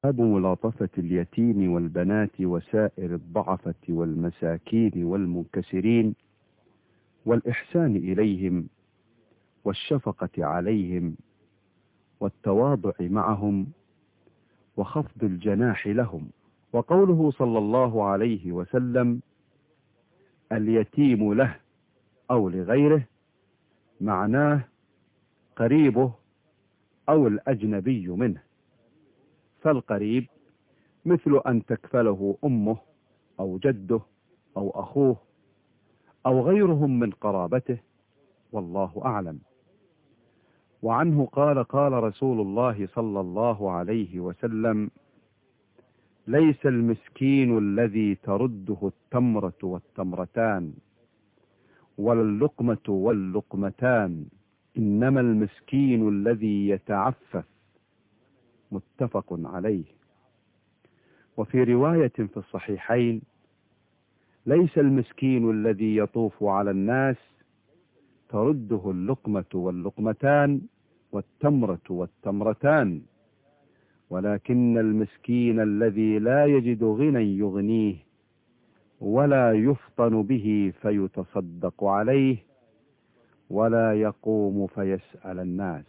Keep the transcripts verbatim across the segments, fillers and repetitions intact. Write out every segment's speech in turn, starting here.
باب ملاطفة اليتيم والبنات وسائر الضعفة والمساكين والمنكسرين والإحسان إليهم والشفقة عليهم والتواضع معهم وخفض الجناح لهم. وقوله صلى الله عليه وسلم اليتيم له أو لغيره معناه قريبه أو الأجنبي منه، فالقريب مثل أن تكفله أمه أو جده أو أخوه أو غيرهم من قرابته، والله أعلم. وعنه قال قال رسول الله صلى الله عليه وسلم ليس المسكين الذي ترده التمرة والتمرتان ولا اللقمة واللقمتان، إنما المسكين الذي يتعفف، متفق عليه. وفي رواية في الصحيحين ليس المسكين الذي يطوف على الناس ترده اللقمة واللقمتان والتمرة والتمرتان، ولكن المسكين الذي لا يجد غنى يغنيه ولا يفطن به فيتصدق عليه ولا يقوم فيسأل الناس.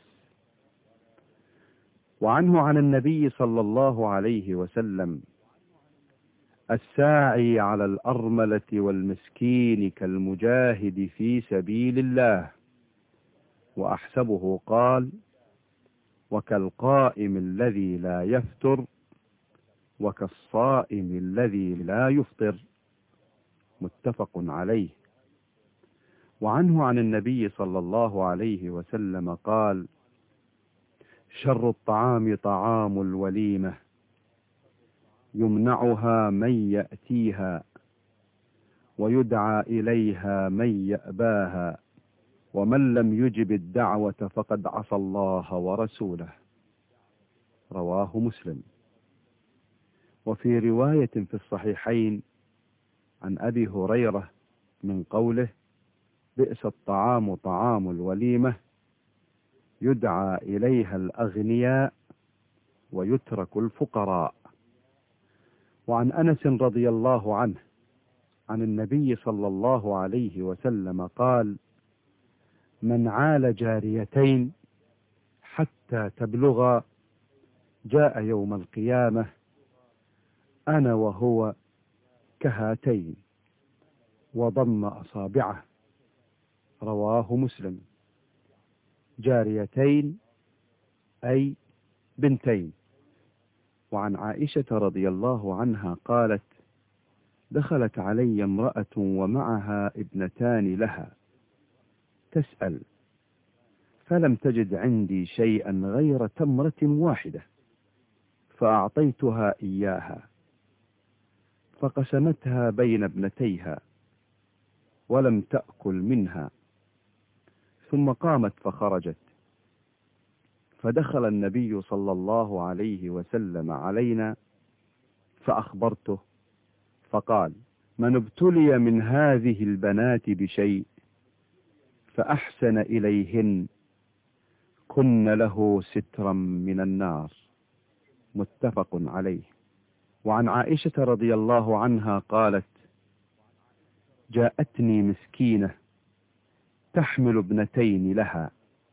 وعنه عن النبي صلى الله عليه وسلم الساعي على الأرملة والمسكين كالمجاهد في سبيل الله، وأحسبه قال وكالقائم الذي لا يفتر وكالصائم الذي لا يفطر، متفق عليه. وعنه عن النبي صلى الله عليه وسلم قال شر الطعام طعام الوليمة يمنعها من يأتيها ويدعى إليها من يأباها، ومن لم يجب الدعوة فقد عصى الله ورسوله، رواه مسلم. وفي رواية في الصحيحين عن أبي هريرة من قوله بئس الطعام طعام الوليمة يدعى إليها الأغنياء ويترك الفقراء. وعن أنس رضي الله عنه عن النبي صلى الله عليه وسلم قال من عال جاريتين حتى تبلغا جاء يوم القيامة أنا وهو كهاتين وضم أصابعه، رواه مسلم. جاريتين أي بنتين. وعن عائشة رضي الله عنها قالت دخلت علي امرأة ومعها ابنتان لها تسأل، فلم تجد عندي شيئا غير تمرة واحدة فأعطيتها إياها، فقسمتها بين ابنتيها ولم تأكل منها، ثم قامت فخرجت، فدخل النبي صلى الله عليه وسلم علينا فأخبرته، فقال من ابتلي من هذه البنات بشيء فأحسن إليهن كن له سترا من النار، متفق عليه. وعن عائشة رضي الله عنها قالت جاءتني مسكينة تحمل ابنتين لها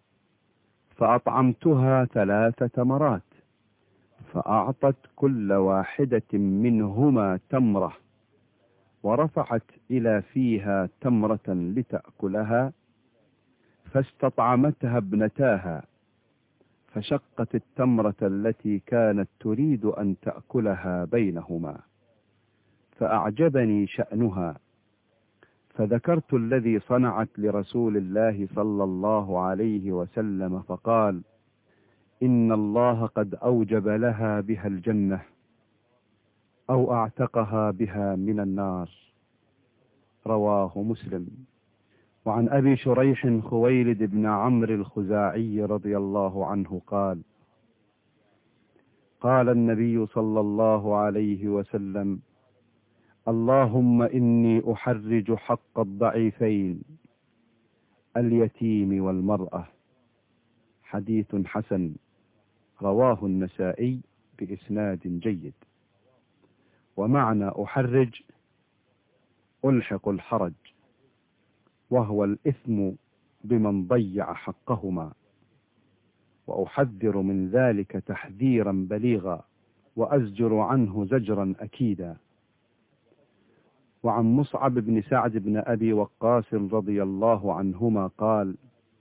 فأطعمتها ثلاث تمرات، فأعطت كل واحدة منهما تمرة ورفعت إلى فيها تمرة لتأكلها، فاستطعمتها ابنتاها فشقت التمرة التي كانت تريد أن تأكلها بينهما، فأعجبني شأنها، فذكرت الذي صنعت لرسول الله صلى الله عليه وسلم، فقال إن الله قد أوجب لها بها الجنة أو أعتقها بها من النار، رواه مسلم. وعن أبي شريح خويلد بن عمرو الخزاعي رضي الله عنه قال قال النبي صلى الله عليه وسلم اللهم إني أحرج حق الضعيفين اليتيم والمرأة، حديث حسن، رواه النسائي بإسناد جيد. ومعنى أحرج ألحق الحرج، وهو الإثم بمن ضيع حقهما، وأحذر من ذلك تحذيرا بليغا، وأزجر عنه زجرا أكيدا. وعن مصعب بن سعد بن أبي وقاص رضي الله عنهما قال: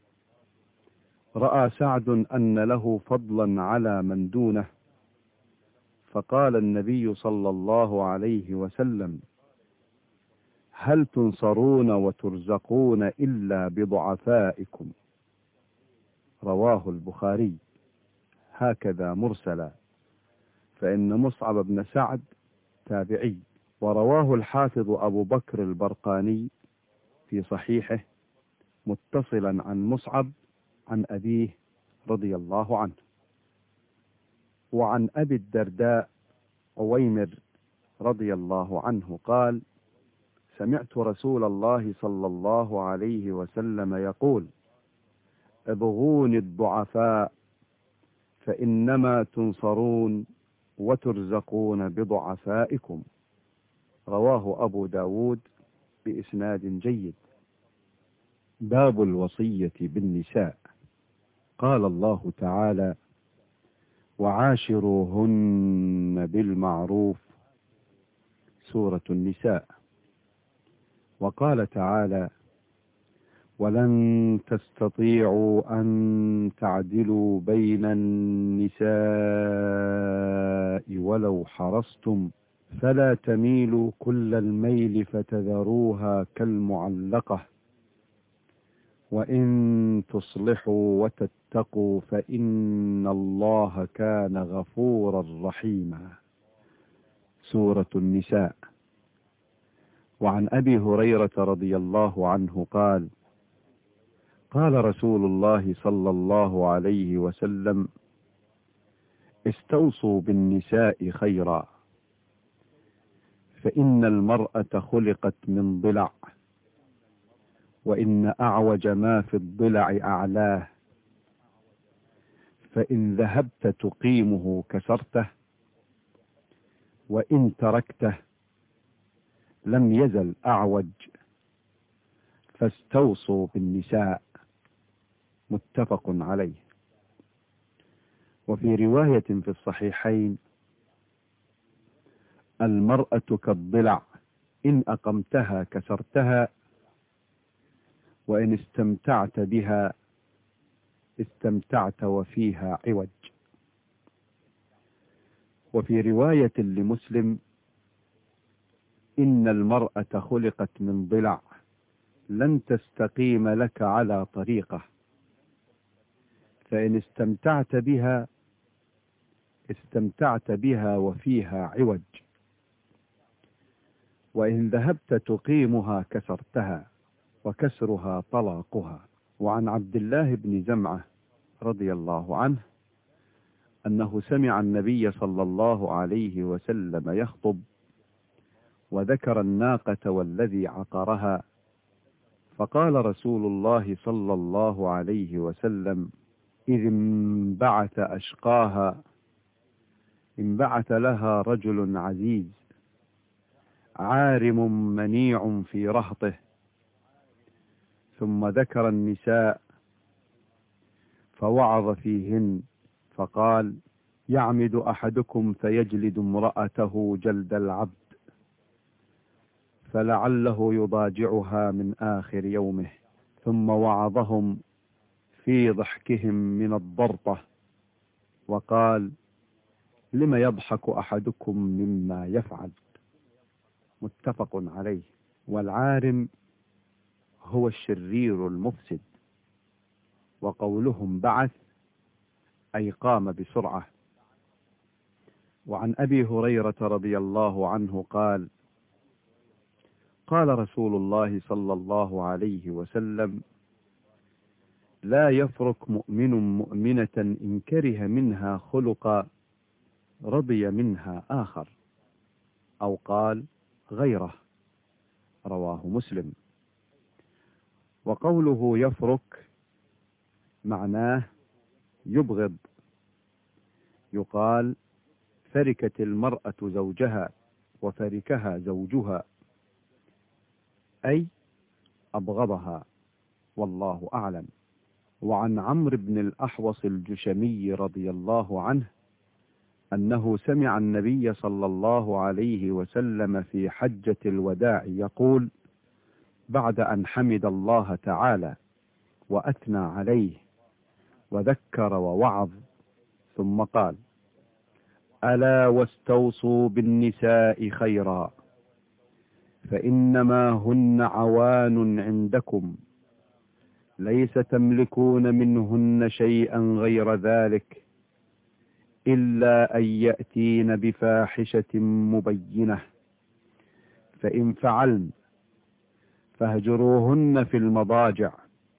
رأى سعد أن له فضلا على من دونه، فقال النبي صلى الله عليه وسلم: هل تنصرون وترزقون إلا بضعفائكم؟ رواه البخاري، هكذا مرسلا، فإن مصعب بن سعد تابعي. ورواه الحافظ أبو بكر البرقاني في صحيحه متصلا عن مصعب عن أبيه رضي الله عنه. وعن أبي الدرداء عويمر رضي الله عنه قال: سمعت رسول الله صلى الله عليه وسلم يقول: ابغوني الضعفاء فإنما تنصرون وترزقون بضعفائكم. رواه أبو داود بإسناد جيد. باب الوصية بالنساء. قال الله تعالى: وعاشروهن بالمعروف، سورة النساء. وقال تعالى: ولن تستطيعوا أن تعدلوا بين النساء ولو حرصتم فلا تميلوا كل الميل فتذروها كالمعلقة، وإن تصلحوا وتتقوا فإن الله كان غفورا رحيما، سورة النساء. وعن أبي هريرة رضي الله عنه قال: قال رسول الله صلى الله عليه وسلم: استوصوا بالنساء خيرا، فإن المرأة خلقت من ضلع، وإن أعوج ما في الضلع أعلاه، فإن ذهبت تقيمه كسرته، وإن تركته لم يزل أعوج، فاستوصوا بالنساء، متفق عليه. وفي رواية في الصحيحين: المرأة كالضلع، إن أقمتها كسرتها، وإن استمتعت بها استمتعت وفيها عوج. وفي رواية لمسلم: إن المرأة خلقت من ضلع، لن تستقيم لك على طريقة، فإن استمتعت بها استمتعت بها وفيها عوج، وإن ذهبت تقيمها كسرتها، وكسرها طلاقها. وعن عبد الله بن زمعة رضي الله عنه أنه سمع النبي صلى الله عليه وسلم يخطب، وذكر الناقة والذي عقرها، فقال رسول الله صلى الله عليه وسلم: إذ انبعث أشقاها، انبعث لها رجل عزيز عارم منيع في رهطه. ثم ذكر النساء فوعظ فيهن، فقال: يعمد أحدكم فيجلد امرأته جلد العبد، فلعله يضاجعها من آخر يومه. ثم وعظهم في ضحكهم من الضرطة، وقال: لم يضحك أحدكم مما يفعل، متفق عليه. والعارم هو الشرير المفسد. وقولهم بعث أي قام بسرعة. وعن أبي هريرة رضي الله عنه قال: قال رسول الله صلى الله عليه وسلم: لا يفرق مؤمن مؤمنة إن كره منها خلقا رضي منها آخر، أو قال غيره، رواه مسلم. وقوله يفرق معناه يبغض، يقال فركت المرأة زوجها وفركها زوجها، أي أبغضها، والله أعلم. وعن عمرو بن الأحوص الجشمي رضي الله عنه أنه سمع النبي صلى الله عليه وسلم في حجة الوداع يقول بعد أن حمد الله تعالى وأثنى عليه وذكر ووعظ، ثم قال: ألا واستوصوا بالنساء خيرا، فإنما هن عوان عندكم، ليس تملكون منهن شيئا غير ذلك، إلا أن يأتين بفاحشة مبينة، فإن فعلن فاهجروهن في المضاجع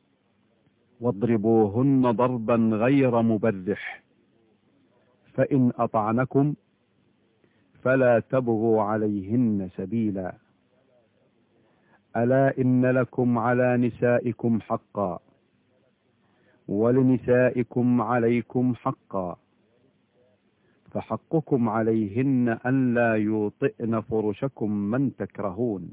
واضربوهن ضربا غير مبرح، فإن أطعنكم فلا تبغوا عليهن سبيلا، ألا إن لكم على نسائكم حقا، ولنسائكم عليكم حقا، فحقكم عليهن أن لا يوطئن فرشكم من تكرهون،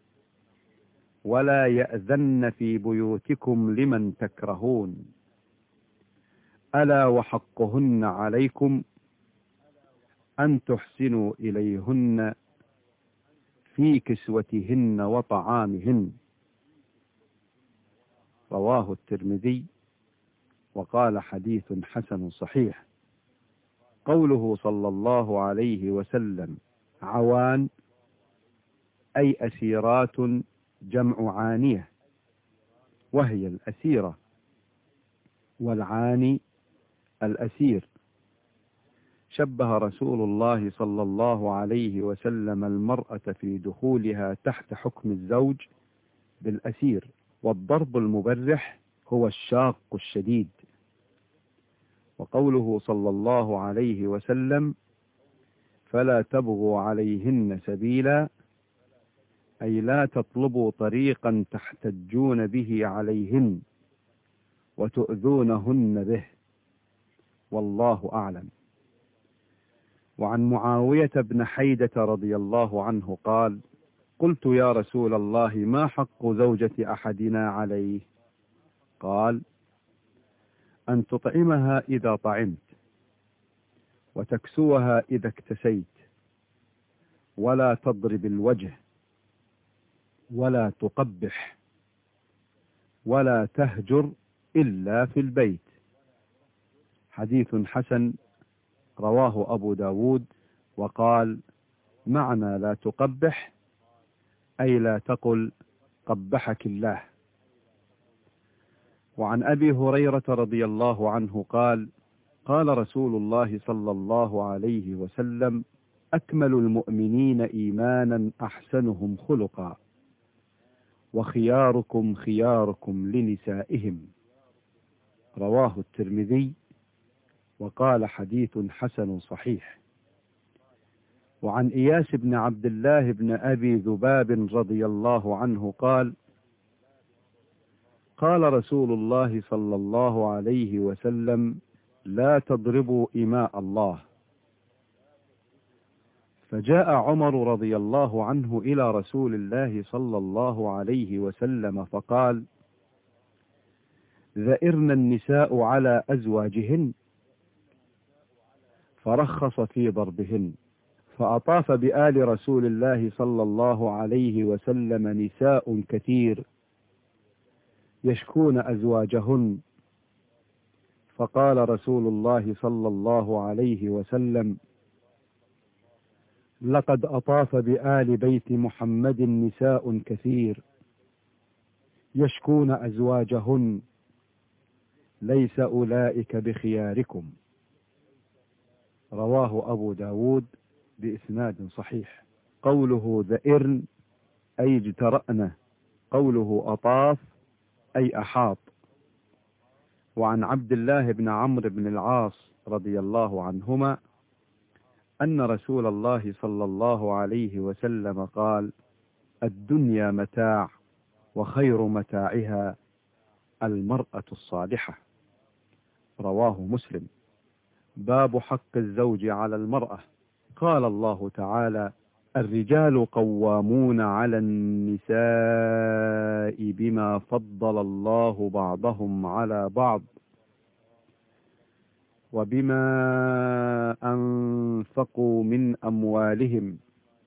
ولا يأذن في بيوتكم لمن تكرهون، ألا وحقهن عليكم أن تحسنوا إليهن في كسوتهن وطعامهن. رواه الترمذي وقال حديث حسن صحيح. قوله صلى الله عليه وسلم عوان أي أسيرات، جمع عانية، وهي الأسيرة، والعاني الأسير. شبه رسول الله صلى الله عليه وسلم المرأة في دخولها تحت حكم الزوج بالأسير، والضرب المبرح هو الشاق الشديد. وقوله صلى الله عليه وسلم فلا تبغوا عليهن سبيلا، أي لا تطلبوا طريقا تحتجون به عليهن وتؤذونهن به، والله أعلم. وعن معاوية بن حيدة رضي الله عنه قال: قلت يا رسول الله ما حق زوجة أحدنا عليه؟ قال: أن تطعمها إذا طعمت، وتكسوها إذا اكتسيت، ولا تضرب الوجه، ولا تقبح، ولا تهجر إلا في البيت. حديث حسن رواه أبو داود، وقال: معنى لا تقبح أي لا تقل قبحك الله. وعن أبي هريرة رضي الله عنه قال: قال رسول الله صلى الله عليه وسلم: أكمل المؤمنين إيمانا أحسنهم خلقا، وخياركم خياركم لنسائهم. رواه الترمذي وقال حديث حسن صحيح. وعن إياس بن عبد الله بن أبي ذباب رضي الله عنه قال: قال رسول الله صلى الله عليه وسلم: لا تضربوا إماء الله. فجاء عمر رضي الله عنه إلى رسول الله صلى الله عليه وسلم فقال: ذئرن النساء على أزواجهن، فرخص في ضربهن. فأطاف بآل رسول الله صلى الله عليه وسلم نساء كثير يشكون أزواجهن، فقال رسول الله صلى الله عليه وسلم: لقد أطاف بآل بيت محمد نساء كثير يشكون أزواجهن، ليس أولئك بخياركم. رواه أبو داود بإسناد صحيح. قوله ذئرن أي اجترأن، قوله أطاف أي أحاط. وعن عبد الله بن عمرو بن العاص رضي الله عنهما أن رسول الله صلى الله عليه وسلم قال: الدنيا متاع، وخير متاعها المرأة الصالحة. رواه مسلم. باب حق الزوج على المرأة. قال الله تعالى: الرجال قوامون على النساء بما فضل الله بعضهم على بعض وبما أنفقوا من أموالهم،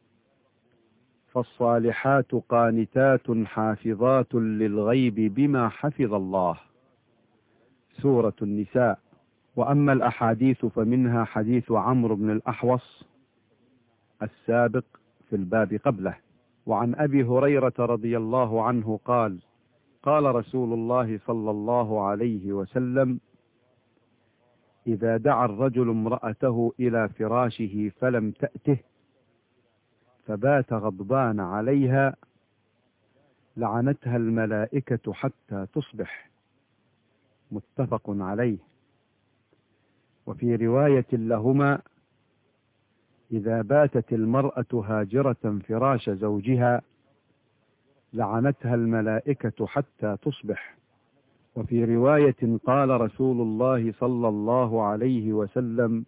فالصالحات قانتات حافظات للغيب بما حفظ الله. سورة النساء. وأما الأحاديث فمنها حديث عمرو بن الأحوص السابق في الباب قبله. وعن أبي هريرة رضي الله عنه قال: قال رسول الله صلى الله عليه وسلم: إذا دعا الرجل امرأته إلى فراشه فلم تأته فبات غضبان عليها لعنتها الملائكة حتى تصبح. متفق عليه. وفي رواية لهما: إذا باتت المرأة هاجرة فراش زوجها لعنتها الملائكة حتى تصبح. وفي رواية قال رسول الله صلى الله عليه وسلم: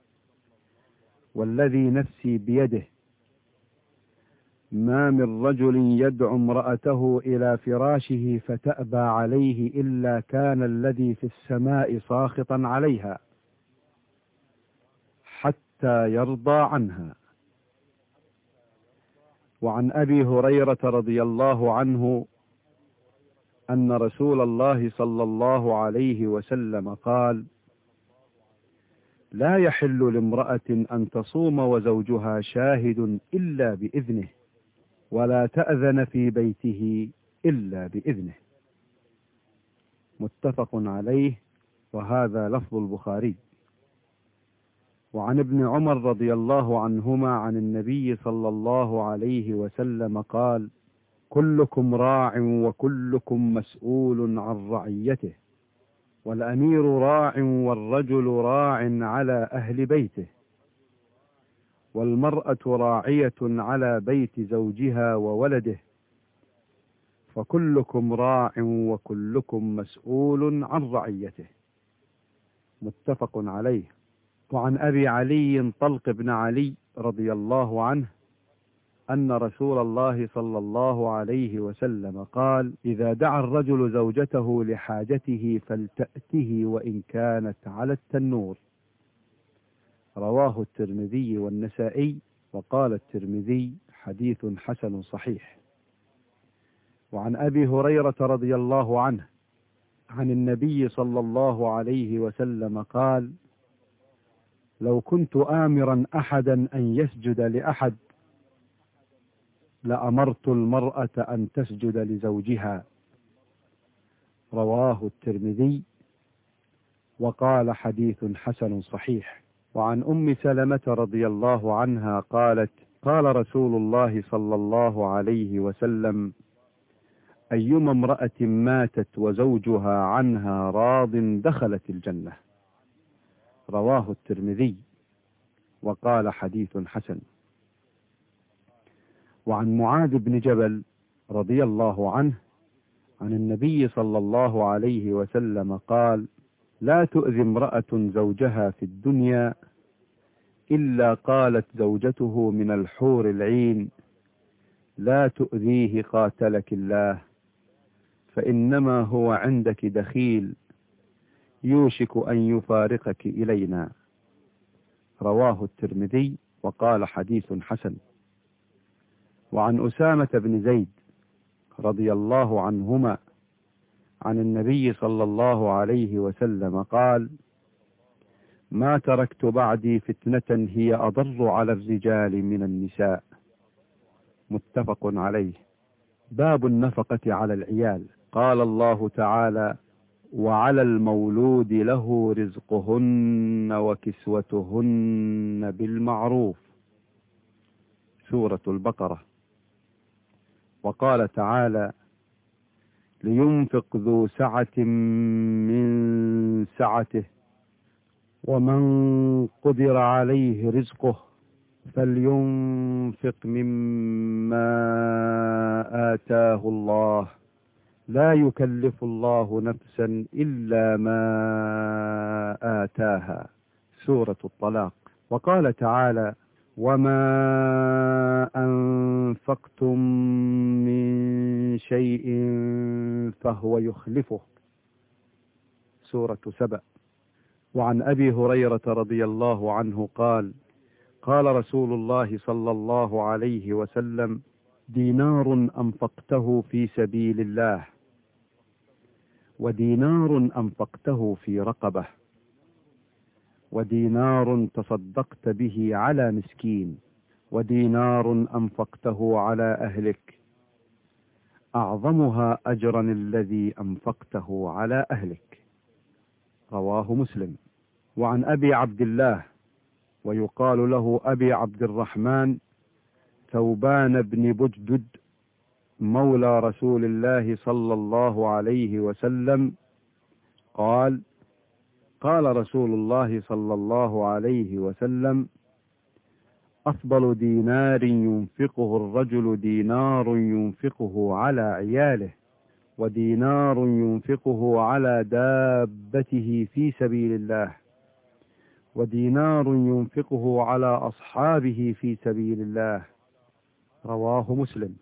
والذي نفسي بيده ما من رجل يدعو امرأته إلى فراشه فتأبى عليه إلا كان الذي في السماء ساخطا عليها حتى يرضى عنها. وعن أبي هريرة رضي الله عنه أن رسول الله صلى الله عليه وسلم قال: لا يحل لامرأة أن تصوم وزوجها شاهد إلا بإذنه، ولا تأذن في بيته إلا بإذنه. متفق عليه، وهذا لفظ البخاري. وعن ابن عمر رضي الله عنهما عن النبي صلى الله عليه وسلم قال: كلكم راع وكلكم مسؤول عن رعيته، والأمير راع والرجل راع على أهل بيته، والمرأة راعية على بيت زوجها وولده، فكلكم راع وكلكم مسؤول عن رعيته. متفق عليه. وعن أبي علي طلق بن علي رضي الله عنه أن رسول الله صلى الله عليه وسلم قال: إذا دعا الرجل زوجته لحاجته فلتأته وإن كانت على التنور. رواه الترمذي والنسائي، وقال الترمذي: حديث حسن صحيح. وعن أبي هريرة رضي الله عنه عن النبي صلى الله عليه وسلم قال: لو كنت آمرا أحدا أن يسجد لأحد لأمرت المرأة أن تسجد لزوجها. رواه الترمذي، وقال: حديث حسن صحيح. وعن أم سلمة رضي الله عنها قالت: قال رسول الله صلى الله عليه وسلم: أيما امرأة ماتت وزوجها عنها راض دخلت الجنة. رواه الترمذي، وقال: حديث حسن. وعن معاذ بن جبل رضي الله عنه عن النبي صلى الله عليه وسلم قال: لا تؤذي امرأة زوجها في الدنيا إلا قالت زوجته من الحور العين: لا تؤذيه قاتلك الله، فإنما هو عندك دخيل يوشك أن يفارقك إلينا. رواه الترمذي، وقال: حديث حسن. وعن أسامة بن زيد رضي الله عنهما عن النبي صلى الله عليه وسلم قال: ما تركت بعدي فتنة هي أضر على الرجال من النساء. متفق عليه. باب النفقة على العيال. قال الله تعالى: وعلى المولود له رزقهن وكسوتهن بالمعروف. سورة البقرة. وقال تعالى: لينفق ذو سعة من سعته ومن قدر عليه رزقه فلينفق مما آتاه الله لا يكلف الله نفسا إلا ما آتاها. سورة الطلاق. وقال تعالى: وما أنفقتم من شيء فهو يخلفه. سورة سبأ. وعن أبي هريرة رضي الله عنه قال قال رسول الله صلى الله عليه وسلم: دينار أنفقته في سبيل الله، ودينار أنفقته في رقبة، ودينار تصدقت به على مسكين، ودينار أنفقته على أهلك، أعظمها أجرا الذي أنفقته على أهلك. رواه مسلم. وعن أبي عبد الله، ويقال له أبي عبد الرحمن، ثوبان بن بجدد، مولى رسول الله صلى الله عليه وسلم، قال قال رسول الله صلى الله عليه وسلم: أفضل دينار ينفقه الرجل دينار ينفقه على عياله، ودينار ينفقه على دابته في سبيل الله، ودينار ينفقه على أصحابه في سبيل الله. رواه مسلم.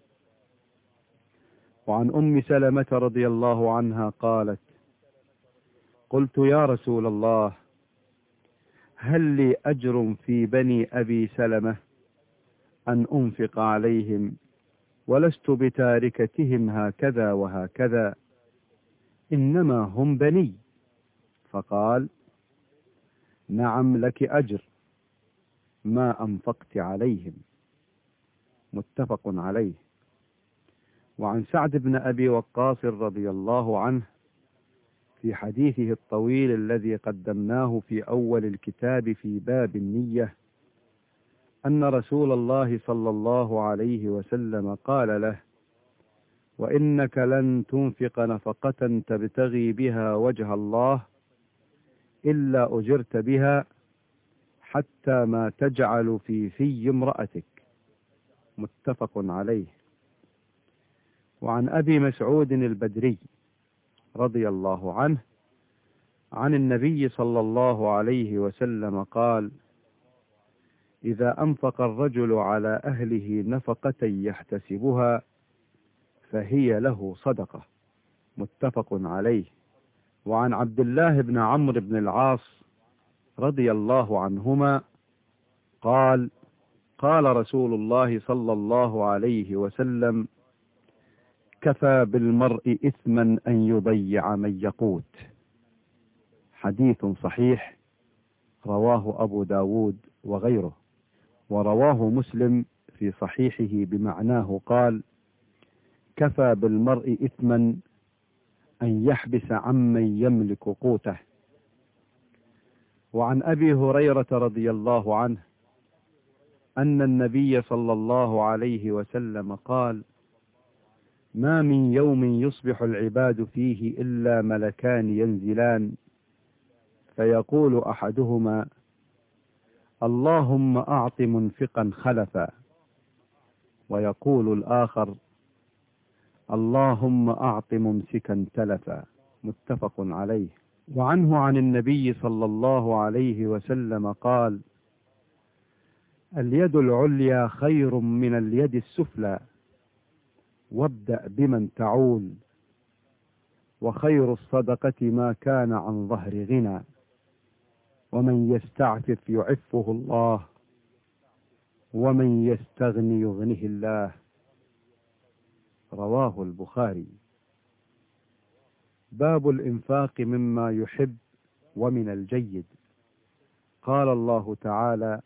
وعن أم سلمة رضي الله عنها قالت: قلت يا رسول الله، هل لي أجر في بني أبي سلمة أن أنفق عليهم، ولست بتاركتهم هكذا وهكذا، إنما هم بني؟ فقال: نعم لك أجر ما أنفقت عليهم. متفق عليه. وعن سعد بن أبي وقاص رضي الله عنه في حديثه الطويل الذي قدمناه في أول الكتاب في باب النية، أن رسول الله صلى الله عليه وسلم قال له: وإنك لن تنفق نفقة تبتغي بها وجه الله إلا أجرت بها حتى ما تجعل في في امرأتك. متفق عليه. وعن أبي مسعود البدري رضي الله عنه عن النبي صلى الله عليه وسلم قال: إذا أنفق الرجل على أهله نفقة يحتسبها فهي له صدقة. متفق عليه. وعن عبد الله بن عمرو بن العاص رضي الله عنهما قال: قال رسول الله صلى الله عليه وسلم: كفى بالمرء إثما أن يضيع من يقوت. حديث صحيح، رواه أبو داود وغيره. ورواه مسلم في صحيحه بمعناه قال: كفى بالمرء إثما أن يحبس عمن يملك قوته. وعن أبي هريرة رضي الله عنه أن النبي صلى الله عليه وسلم قال: ما من يوم يصبح العباد فيه إلا ملكان ينزلان، فيقول أحدهما: اللهم أعط منفقا خلفا، ويقول الآخر: اللهم أعط ممسكا تلفا. متفق عليه. وعنه عن النبي صلى الله عليه وسلم قال: اليد العليا خير من اليد السفلى، وابدأ بمن تعول، وخير الصدقة ما كان عن ظهر غنى، ومن يستعفف يعفه الله، ومن يستغني يغنه الله. رواه البخاري. باب الإنفاق مما يحب ومن الجيد. قال الله تعالى: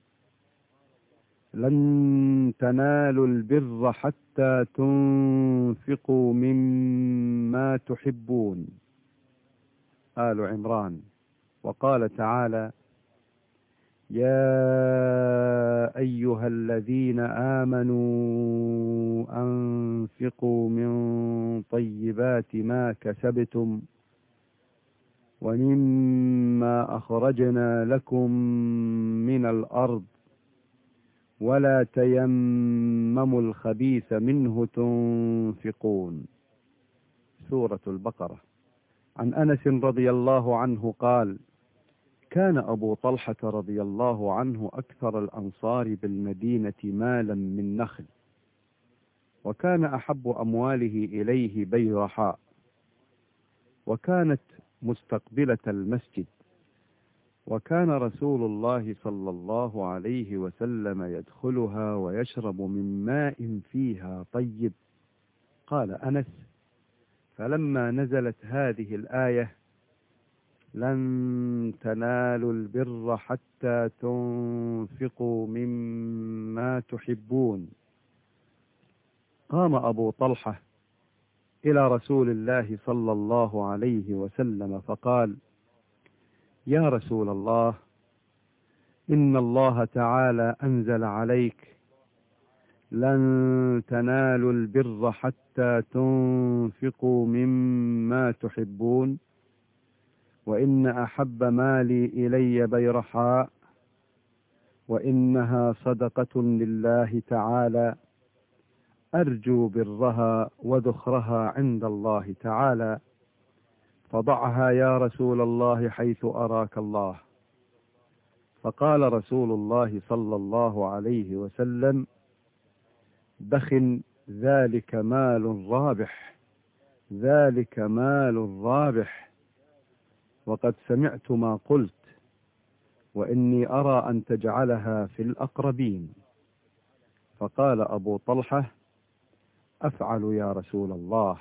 لن تنالوا البر حتى تنفقوا مما تحبون. آل عمران. وقال تعالى: يا أيها الذين آمنوا أنفقوا من طيبات ما كسبتم ومما أخرجنا لكم من الأرض ولا تيمموا الخبيث منه تنفقون. سورة البقرة. عن أنس رضي الله عنه قال: كان أبو طلحة رضي الله عنه أكثر الأنصار بالمدينة مالا من نخل، وكان أحب أمواله إليه بيرحاء، وكانت مستقبلة المسجد، وكان رسول الله صلى الله عليه وسلم يدخلها ويشرب من ماء فيها طيب. قال أنس: فلما نزلت هذه الآية: لن تنالوا البر حتى تنفقوا مما تحبون، قام أبو طلحة إلى رسول الله صلى الله عليه وسلم فقال: يا رسول الله، إن الله تعالى أنزل عليك: لن تنالوا البر حتى تنفقوا مما تحبون، وإن أحب مالي إلي بيرحاء، وإنها صدقة لله تعالى، أرجو برها وذخرها عند الله تعالى، فضعها يا رسول الله حيث أراك الله. فقال رسول الله صلى الله عليه وسلم: بخ، ذلك مال رابح، ذلك مال رابح، وقد سمعت ما قلت، وإني أرى أن تجعلها في الأقربين. فقال أبو طلحة: أفعل يا رسول الله.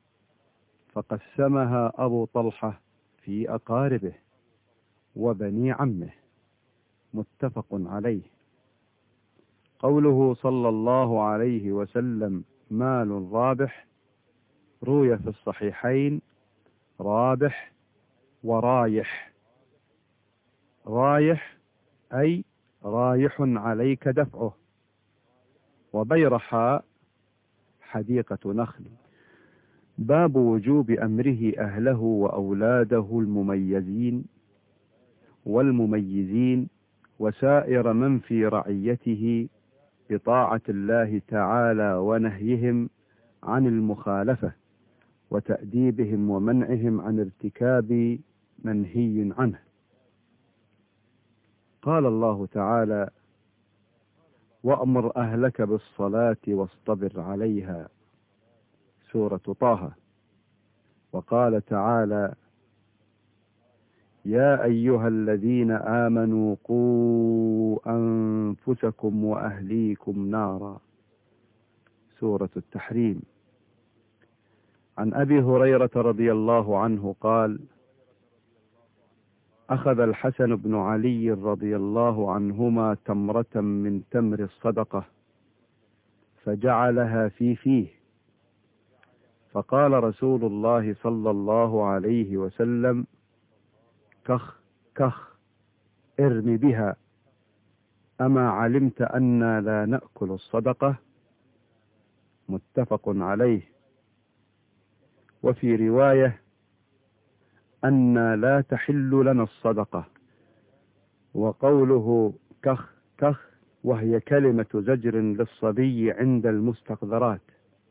فقسمها أبو طلحة في أقاربه وبني عمه. متفق عليه. قوله صلى الله عليه وسلم مال رابح، روي في الصحيحين رابح ورايح. رايح أي رايح عليك دفعه، وبيرحاء حديقة نخل. باب وجوب أمره أهله وأولاده المميزين والمميزين وسائر من في رعيته بطاعة الله تعالى، ونهيهم عن المخالفة، وتأديبهم ومنعهم عن ارتكاب منهي عنه. قال الله تعالى: وأمر أهلك بالصلاة واصطبر عليها، سورة طه. وقال تعالى: يا أيها الذين آمنوا قوا أنفسكم وأهليكم نارا، سورة التحريم. عن أبي هريرة رضي الله عنه قال: أخذ الحسن بن علي رضي الله عنهما تمرة من تمر الصدقة فجعلها في فيه، فقال رسول الله صلى الله عليه وسلم: كخ كخ، ارم بها، أما علمت أنا لا نأكل الصدقة؟ متفق عليه. وفي رواية: أنا لا تحل لنا الصدقة. وقوله كخ كخ وهي كلمة زجر للصبي عند المستقذرات.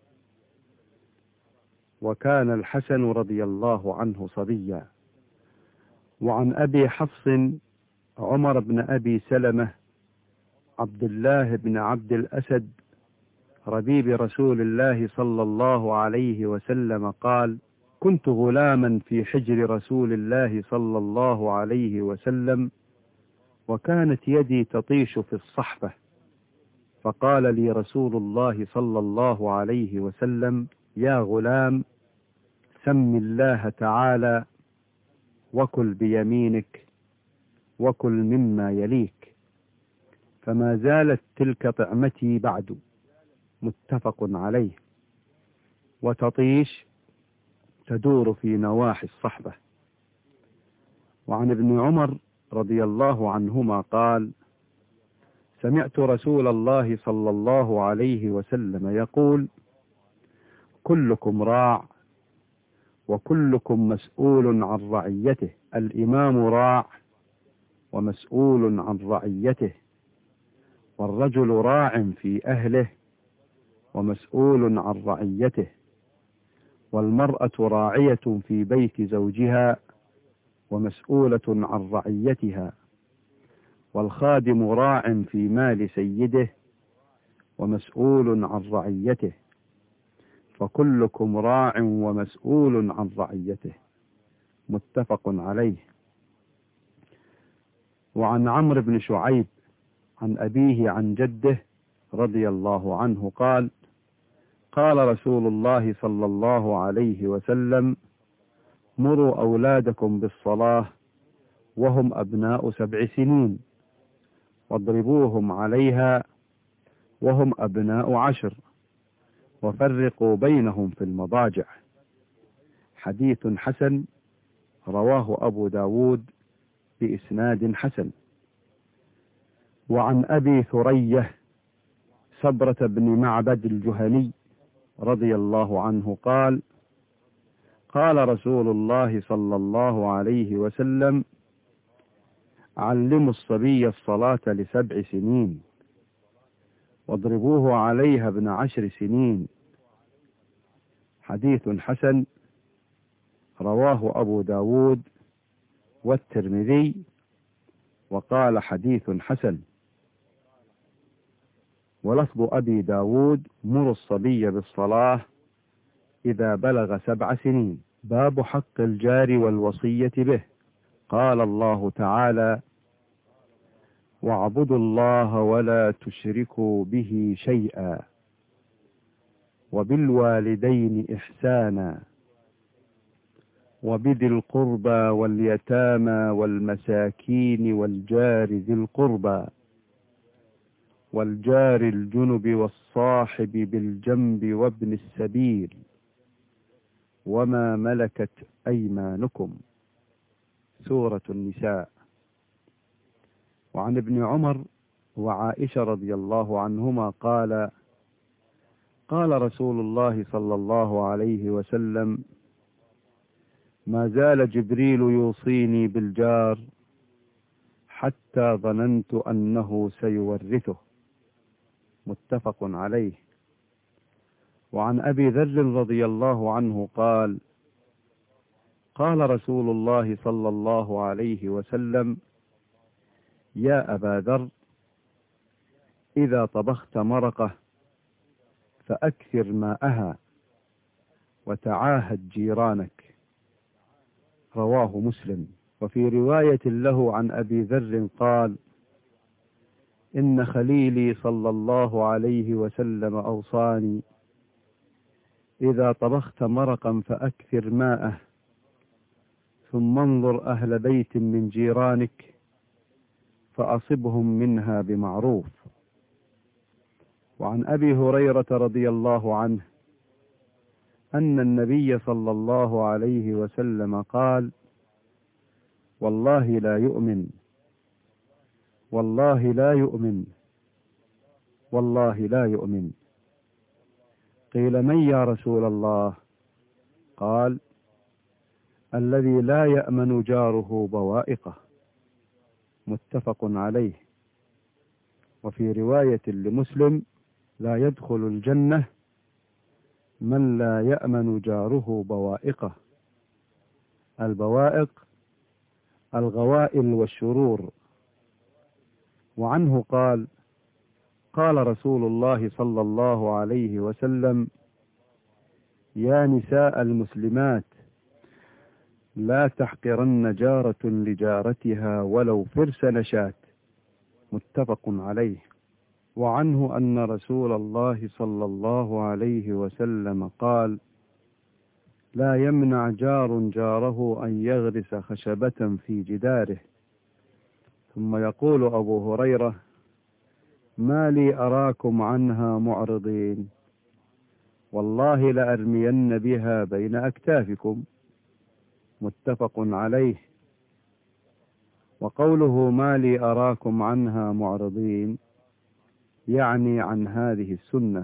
وكان الحسن رضي الله عنه صبيا. وعن أبي حفص عمر بن أبي سلمة عبد الله بن عبد الأسد ربيب رسول الله صلى الله عليه وسلم قال: كنت غلاما في حجر رسول الله صلى الله عليه وسلم، وكانت يدي تطيش في الصحفة، فقال لي رسول الله صلى الله عليه وسلم: يا غلام، سم الله تعالى، وكل بيمينك، وكل مما يليك. فما زالت تلك طعمتي بعد. متفق عليه. وتطيش تدور في نواحي الصحبة. وعن ابن عمر رضي الله عنهما قال: سمعت رسول الله صلى الله عليه وسلم يقول: كلكم راع وكلكم مسؤول عن رعيته. الإمام راع ومسؤول عن رعيته، والرجل راع في أهله ومسؤول عن رعيته، والمرأة راعية في بيت زوجها ومسؤولة عن رعيتها، والخادم راع في مال سيده ومسؤول عن رعيته، فكلكم راع ومسؤول عن رعيته. متفق عليه. وعن عمرو بن شعيب عن أبيه عن جده رضي الله عنه قال: قال رسول الله صلى الله عليه وسلم: مروا أولادكم بالصلاة وهم أبناء سبع سنين، واضربوهم عليها وهم أبناء عشر، وفرقوا بينهم في المضاجع. حديث حسن، رواه أبو داود بإسناد حسن. وعن أبي ثرية سبرة بن معبد الجهني رضي الله عنه قال: قال رسول الله صلى الله عليه وسلم: علموا الصبي الصلاة لسبع سنين، واضربوه عليها ابن عشر سنين. حديث حسن، رواه أبو داود والترمذي، وقال حديث حسن. ولفظ أبي داود: مروا الصبي بالصلاة إذا بلغ سبع سنين. باب حق الجار والوصية به. قال الله تعالى: واعبدوا الله ولا تشركوا به شيئا، وبالوالدين إحسانا، وبذي القربى واليتامى والمساكين والجار ذي القربى والجار الجنب والصاحب بالجنب وابن السبيل وما ملكت أيمانكم. سورة النساء. وعن ابن عمر وعائشة رضي الله عنهما قال: قال رسول الله صلى الله عليه وسلم: ما زال جبريل يوصيني بالجار حتى ظننت أنه سيورثه. متفق عليه. وعن أبي ذر رضي الله عنه قال: قال رسول الله صلى الله عليه وسلم: يا أبا ذر، إذا طبخت مرقة فأكثر ماءها وتعاهد جيرانك. رواه مسلم. وفي رواية له عن أبي ذر قال: إن خليلي صلى الله عليه وسلم أوصاني: إذا طبخت مرقا فأكثر ماءه، ثم انظر أهل بيت من جيرانك فأصبهم منها بمعروف. وعن أبي هريرة رضي الله عنه أن النبي صلى الله عليه وسلم قال: والله لا يؤمن، والله لا يؤمن، والله لا يؤمن. قيل: من يا رسول الله؟ قال: الذي لا يأمن جاره بوائقه. متفق عليه. وفي رواية لمسلم: لا يدخل الجنة من لا يأمن جاره بوائقه. البوائق الغوائل والشرور. وعنه قال: قال رسول الله صلى الله عليه وسلم: يا نساء المسلمات، لا تحقرن جارة لجارتها ولو فرس نشاة. متفق عليه. وعنه أن رسول الله صلى الله عليه وسلم قال: لا يمنع جار جاره أن يغرس خشبة في جداره. ثم يقول أبو هريرة: ما لي أراكم عنها معرضين، والله لأرمين بها بين أكتافكم. متفق عليه. وقوله ما لي أراكم عنها معرضين يعني عن هذه السنة.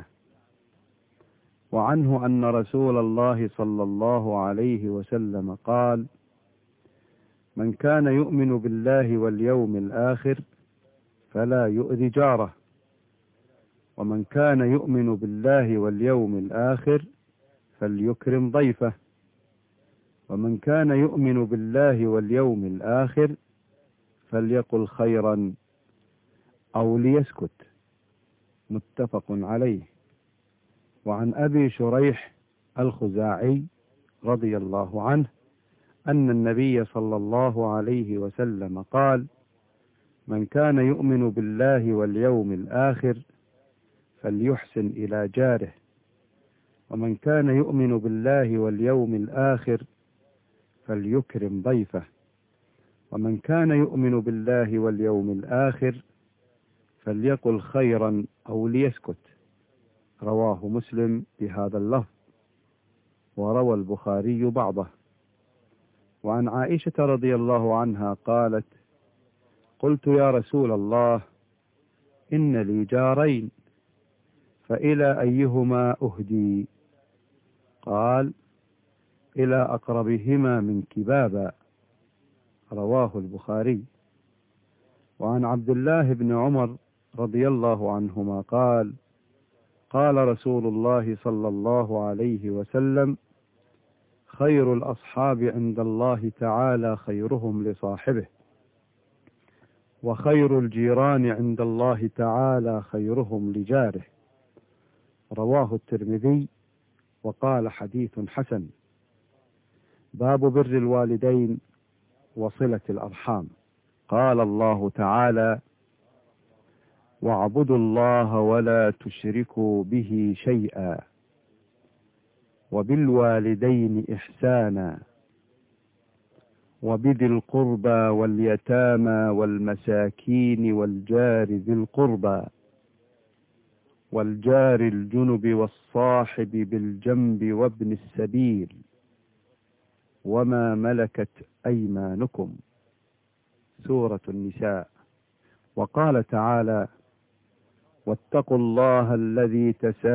وعنه أن رسول الله صلى الله عليه وسلم قال: من كان يؤمن بالله واليوم الآخر فلا يؤذي جاره، ومن كان يؤمن بالله واليوم الآخر فليكرم ضيفه. ومن كان يؤمن بالله واليوم الآخر فليقل خيرا أو ليسكت. متفق عليه. وعن أبي شريح الخزاعي رضي الله عنه أن النبي صلى الله عليه وسلم قال: من كان يؤمن بالله واليوم الآخر فليحسن إلى جاره، ومن كان يؤمن بالله واليوم الآخر فليكرم ضيفه، ومن كان يؤمن بالله واليوم الآخر فليقل خيرا أو ليسكت. رواه مسلم بهذا اللفظ، وروى البخاري بعضه. وعن عائشة رضي الله عنها قالت: قلت يا رسول الله إن لي جارين فإلى أيهما أهدي؟ قال: إلى أقربهما منك بابا. رواه البخاري. وعن عبد الله بن عمر رضي الله عنهما قال: قال رسول الله صلى الله عليه وسلم: خير الأصحاب عند الله تعالى خيرهم لصاحبه، وخير الجيران عند الله تعالى خيرهم لجاره. رواه الترمذي وقال حديث حسن. باب بر الوالدين وصلة الأرحام. قال الله تعالى: واعبدوا الله ولا تشركوا به شيئا وبالوالدين إحسانا وبذي القربى واليتامى والمساكين والجار ذي القربى والجار الجنب والصاحب بالجنب وابن السبيل وما ملكت أيمانكم. سورة النساء. وقال تعالى: واتقوا الله الذي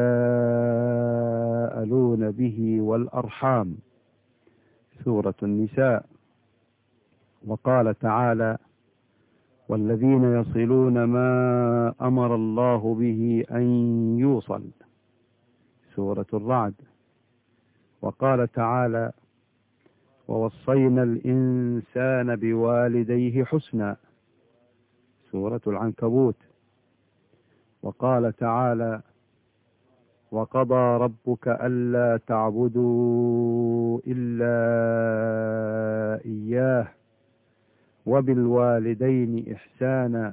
تساءلون به والأرحام. سورة النساء. وقال تعالى: والذين يصلون ما أمر الله به أن يوصل. سورة الرعد. وقال تعالى: ووصينا الإنسان بوالديه حسنا. سورة العنكبوت. وقال تعالى: وقضى ربك ألا تعبدوا إلا إياه وبالوالدين إحسانا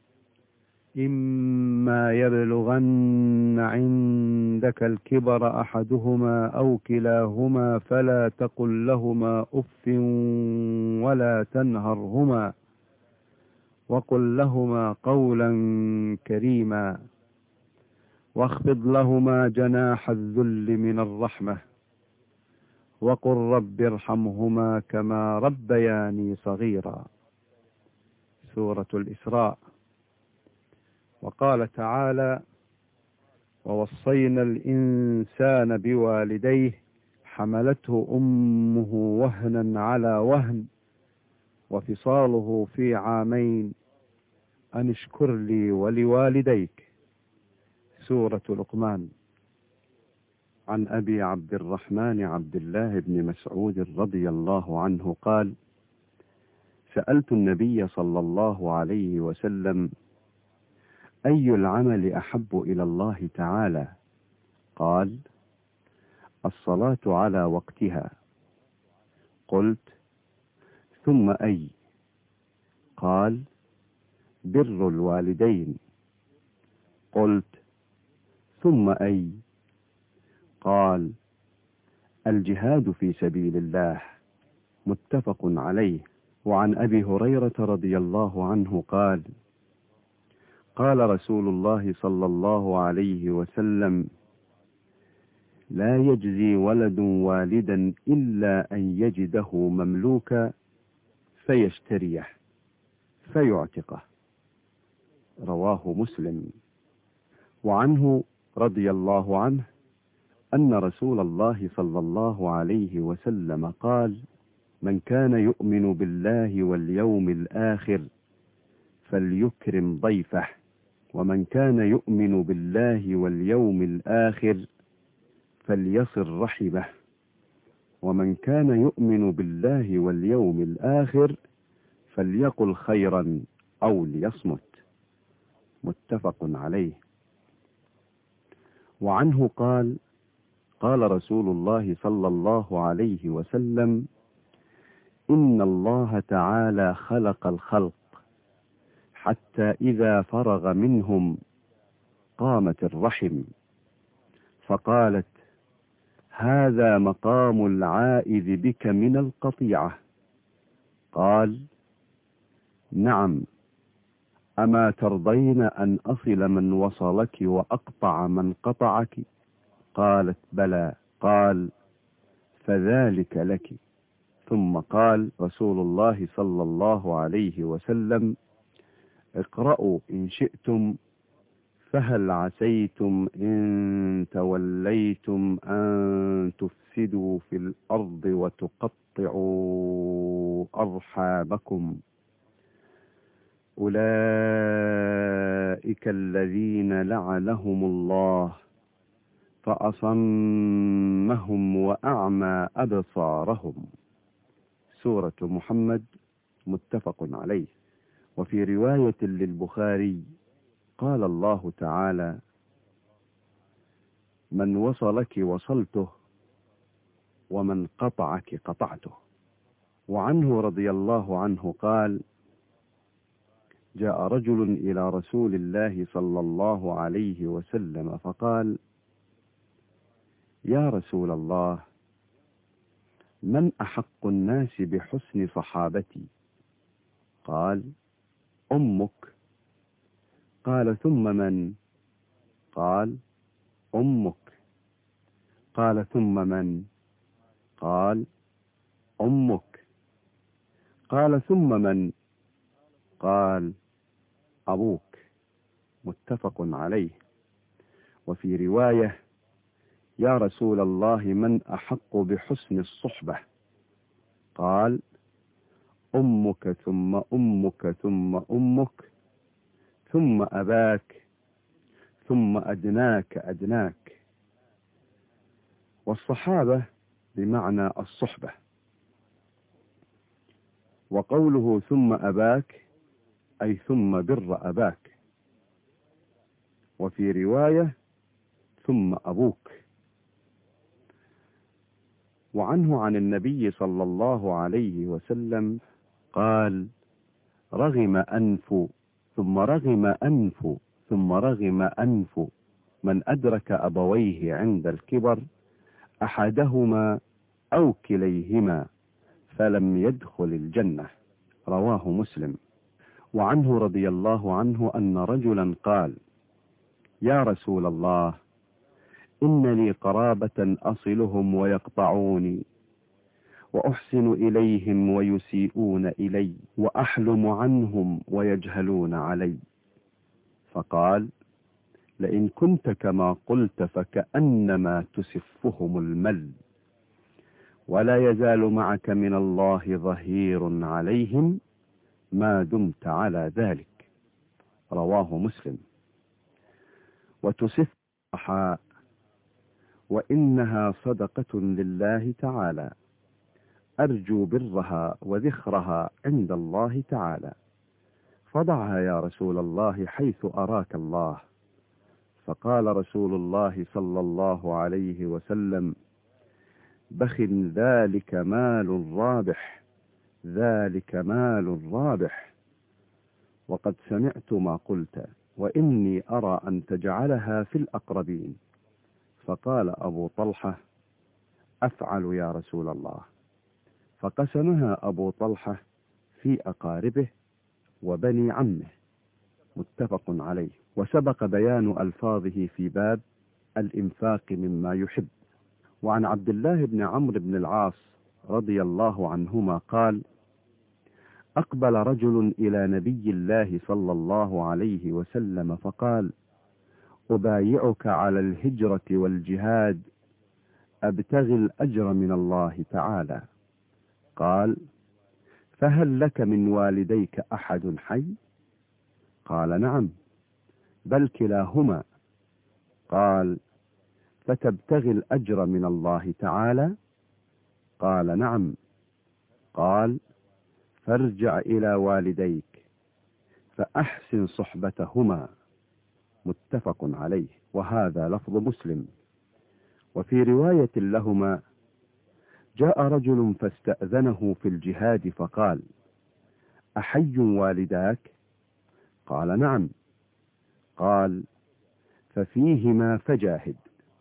إما يبلغن عندك الكبر أحدهما أو كلاهما فلا تقل لهما أف ولا تنهرهما وقل لهما قولا كريما واخفض لهما جناح الذل من الرحمة وقل رب ارحمهما كما ربياني صغيرا. سورة الإسراء. وقال تعالى: ووصينا الإنسان بوالديه حملته أمه وهنا على وهن وفصاله في عامين أن اشكر لي ولوالديك. سورة لقمان. عن أبي عبد الرحمن عبد الله بن مسعود رضي الله عنه قال: سألت النبي صلى الله عليه وسلم: أي العمل أحب إلى الله تعالى؟ قال: الصلاة على وقتها. قلت: ثم أي؟ قال: بر الوالدين. قلت: ثم أي؟ قال: الجهاد في سبيل الله. متفق عليه. وعن أبي هريرة رضي الله عنه قال: قال رسول الله صلى الله عليه وسلم: لا يجزي ولد والدا إلا أن يجده مملوكا فيشتريه فيعتقه. رواه مسلم. وعنه رضي الله عنه أن رسول الله صلى الله عليه وسلم قال: من كان يؤمن بالله واليوم الآخر فليكرم ضيفه، ومن كان يؤمن بالله واليوم الآخر فليصل رحمه، ومن كان يؤمن بالله واليوم الآخر فليقل خيرا أو ليصمت. متفق عليه. وعنه قال: قال رسول الله صلى الله عليه وسلم: إن الله تعالى خلق الخلق حتى إذا فرغ منهم قامت الرحم، فقالت: هذا مقام العائذ بك من القطيعة. قال: نعم، أما ترضين أن أصل من وصلك وأقطع من قطعك؟ قالت: بلى. قال: فذلك لك. ثم قال رسول الله صلى الله عليه وسلم: اقرأوا إن شئتم، فهل عسيتم إن توليتم أن تفسدوا في الأرض وتقطعوا أرحامكم. أولئك الذين لعنهم الله فأصمهم وأعمى أبصارهم. سورة محمد. متفق عليه. وفي رواية للبخاري قال الله تعالى: من وصلك وصلته، ومن قطعك قطعته. وعنه رضي الله عنه قال: جاء رجل إلى رسول الله صلى الله عليه وسلم فقال: يا رسول الله، من أحق الناس بحسن صحابتي؟ قال: أمك. قال: ثم من؟ قال: أمك. قال: ثم من؟ قال: أمك. قال: ثم من؟ قال: أبوك. متفق عليه. وفي رواية: يا رسول الله، من أحق بحسن الصحبة؟ قال: أمك ثم أمك ثم أمك ثم أباك ثم أدناك أدناك. والصحابة بمعنى الصحبة. وقوله ثم أباك أي ثم بر أباك. وفي رواية: ثم أبوك. وعنه عن النبي صلى الله عليه وسلم قال: رغم أنف ثم رغم أنف ثم رغم أنف من أدرك أبويه عند الكبر أحدهما أو كليهما فلم يدخل الجنة. رواه مسلم. وعنه رضي الله عنه أن رجلا قال: يا رسول الله، إن لي قرابة أصلهم ويقطعوني، وأحسن إليهم ويسيئون إلي، وأحلم عنهم ويجهلون علي. فقال: لئن كنت كما قلت فكأنما تسفهم المل، ولا يزال معك من الله ظهير عليهم ما دمت على ذلك. رواه مسلم. وتسف الضحى، وإنها صدقة لله تعالى، أرجو برها وذخرها عند الله تعالى، فضعها يا رسول الله حيث أراك الله. فقال رسول الله صلى الله عليه وسلم: بخ ذلك مال رابح، ذلك مال رابح. وقد سمعت ما قلت، وإني أرى أن تجعلها في الأقربين. فقال أبو طلحة: أفعل يا رسول الله. فقسمها أبو طلحة في أقاربه وبني عمه. متفق عليه. وسبق بيان ألفاظه في باب الإنفاق مما يحب. وعن عبد الله بن عمرو بن العاص رضي الله عنهما قال: أقبل رجل إلى نبي الله صلى الله عليه وسلم فقال: أبايعك على الهجرة والجهاد، أبتغي الأجر من الله تعالى. قال: فهل لك من والديك أحد حي؟ قال: نعم، بل كلاهما. قال: فتبتغي الأجر من الله تعالى؟ قال نعم. قال فارجع إلى والديك فأحسن صحبتهما. متفق عليه. وهذا لفظ مسلم. وفي رواية لهما: جاء رجل فاستأذنه في الجهاد فقال: أحي والداك؟ قال نعم. قال ففيهما فجاهد.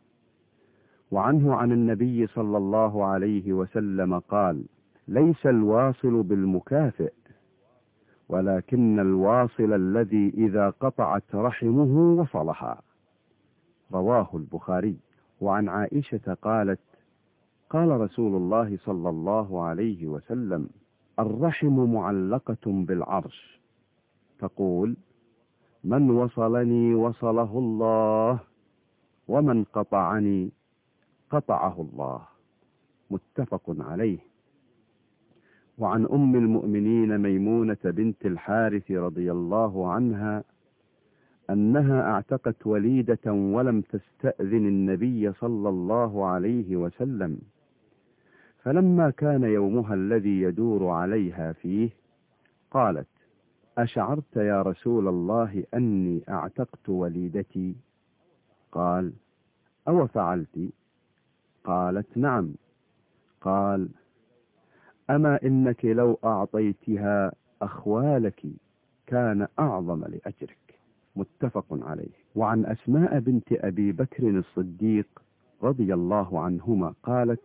وعنه عن النبي صلى الله عليه وسلم قال: ليس الواصل بالمكافئ، ولكن الواصل الذي إذا قطعت رحمه وصلها. رواه البخاري. وعن عائشة قالت: قال رسول الله صلى الله عليه وسلم: الرحم معلقة بالعرش، تقول: من وصلني وصله الله، ومن قطعني قطعه الله. متفق عليه. وعن أم المؤمنين ميمونة بنت الحارث رضي الله عنها أنها اعتقت وليدة ولم تستأذن النبي صلى الله عليه وسلم، فلما كان يومها الذي يدور عليها فيه قالت: أشعرت يا رسول الله أني اعتقت وليدتي؟ قال: أو فعلت؟ قالت: نعم. قال: أما إنك لو أعطيتها أخوالك كان أعظم لأجرك. متفق عليه. وعن أسماء بنت أبي بكر الصديق رضي الله عنهما قالت: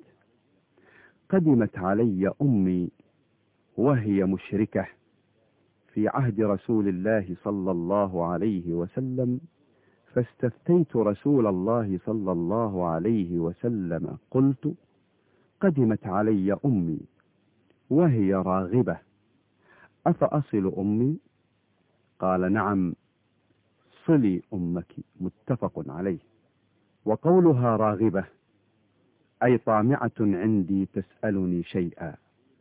قدمت علي أمي وهي مشركة في عهد رسول الله صلى الله عليه وسلم، فاستفتيت رسول الله صلى الله عليه وسلم قلت: قدمت علي أمي وهي راغبة، أفأصل أمي؟ قال: نعم، صلي أمك. متفق عليه. وقولها راغبة أي طامعة عندي تسألني شيئا.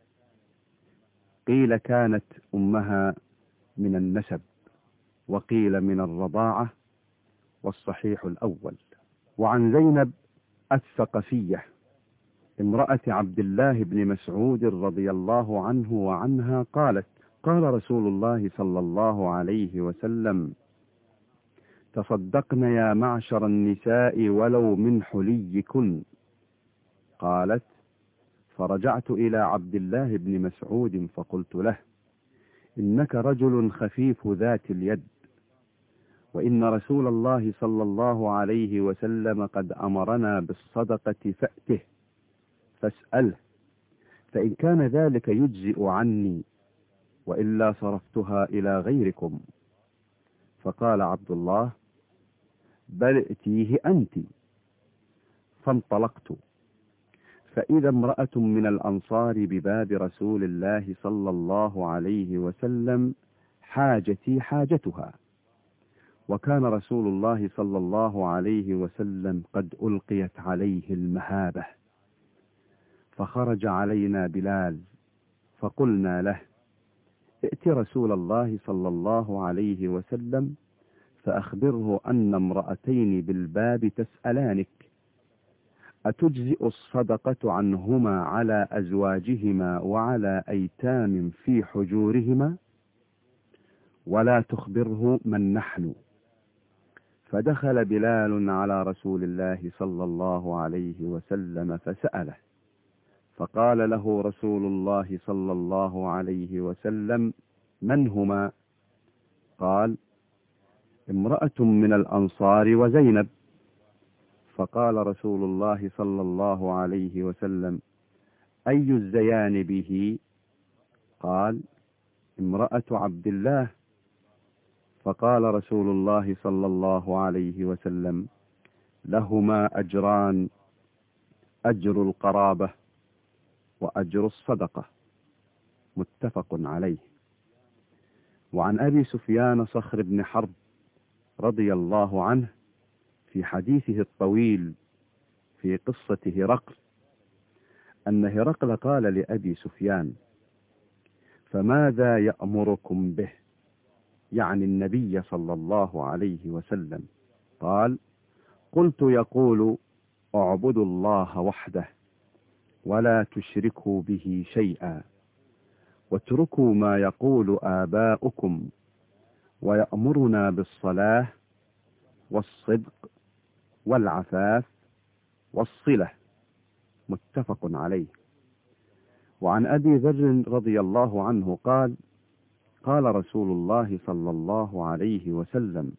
قيل كانت أمها من النسب، وقيل من الرضاعة، والصحيح الأول. وعن زينب الثقفية امرأة عبد الله بن مسعود رضي الله عنه وعنها قالت: قال رسول الله صلى الله عليه وسلم: تصدقن يا معشر النساء ولو من حليكن. قالت: فرجعت إلى عبد الله بن مسعود فقلت له: إنك رجل خفيف ذات اليد، وإن رسول الله صلى الله عليه وسلم قد أمرنا بالصدقة فأته فاسأله، فإن كان ذلك يجزئ عني، وإلا صرفتها إلى غيركم. فقال عبد الله: بل ائتيه أنت. فانطلقت، فإذا امرأة من الأنصار بباب رسول الله صلى الله عليه وسلم حاجتي حاجتها، وكان رسول الله صلى الله عليه وسلم قد ألقيت عليه المهابة، فخرج علينا بلال فقلنا له: ائت رسول الله صلى الله عليه وسلم فأخبره أن امرأتين بالباب تسألانك، أتجزئ الصدقة عنهما على أزواجهما وعلى أيتام في حجورهما؟ ولا تخبره من نحن. فدخل بلال على رسول الله صلى الله عليه وسلم فسأله، فقال له رسول الله صلى الله عليه وسلم: من هما؟ قال: امرأة من الأنصار وزينب. فقال رسول الله صلى الله عليه وسلم: أي الزيان به؟ قال: امرأة عبد الله. فقال رسول الله صلى الله عليه وسلم: لهما أجران، أجر القرابة وأجر الصدقة. متفق عليه. وعن أبي سفيان صخر بن حرب رضي الله عنه في حديثه الطويل في قصة هرقل أن هرقل قال لأبي سفيان: فماذا يأمركم به؟ يعني النبي صلى الله عليه وسلم. قال: قلت: يقول اعبدوا الله وحده ولا تشركوا به شيئا واتركوا ما يقول آباؤكم ويأمرنا بالصلاة والصدق والعفاف والصلة. متفق عليه. وعن أبي ذر رضي الله عنه قال: قال رسول الله صلى الله عليه وسلم: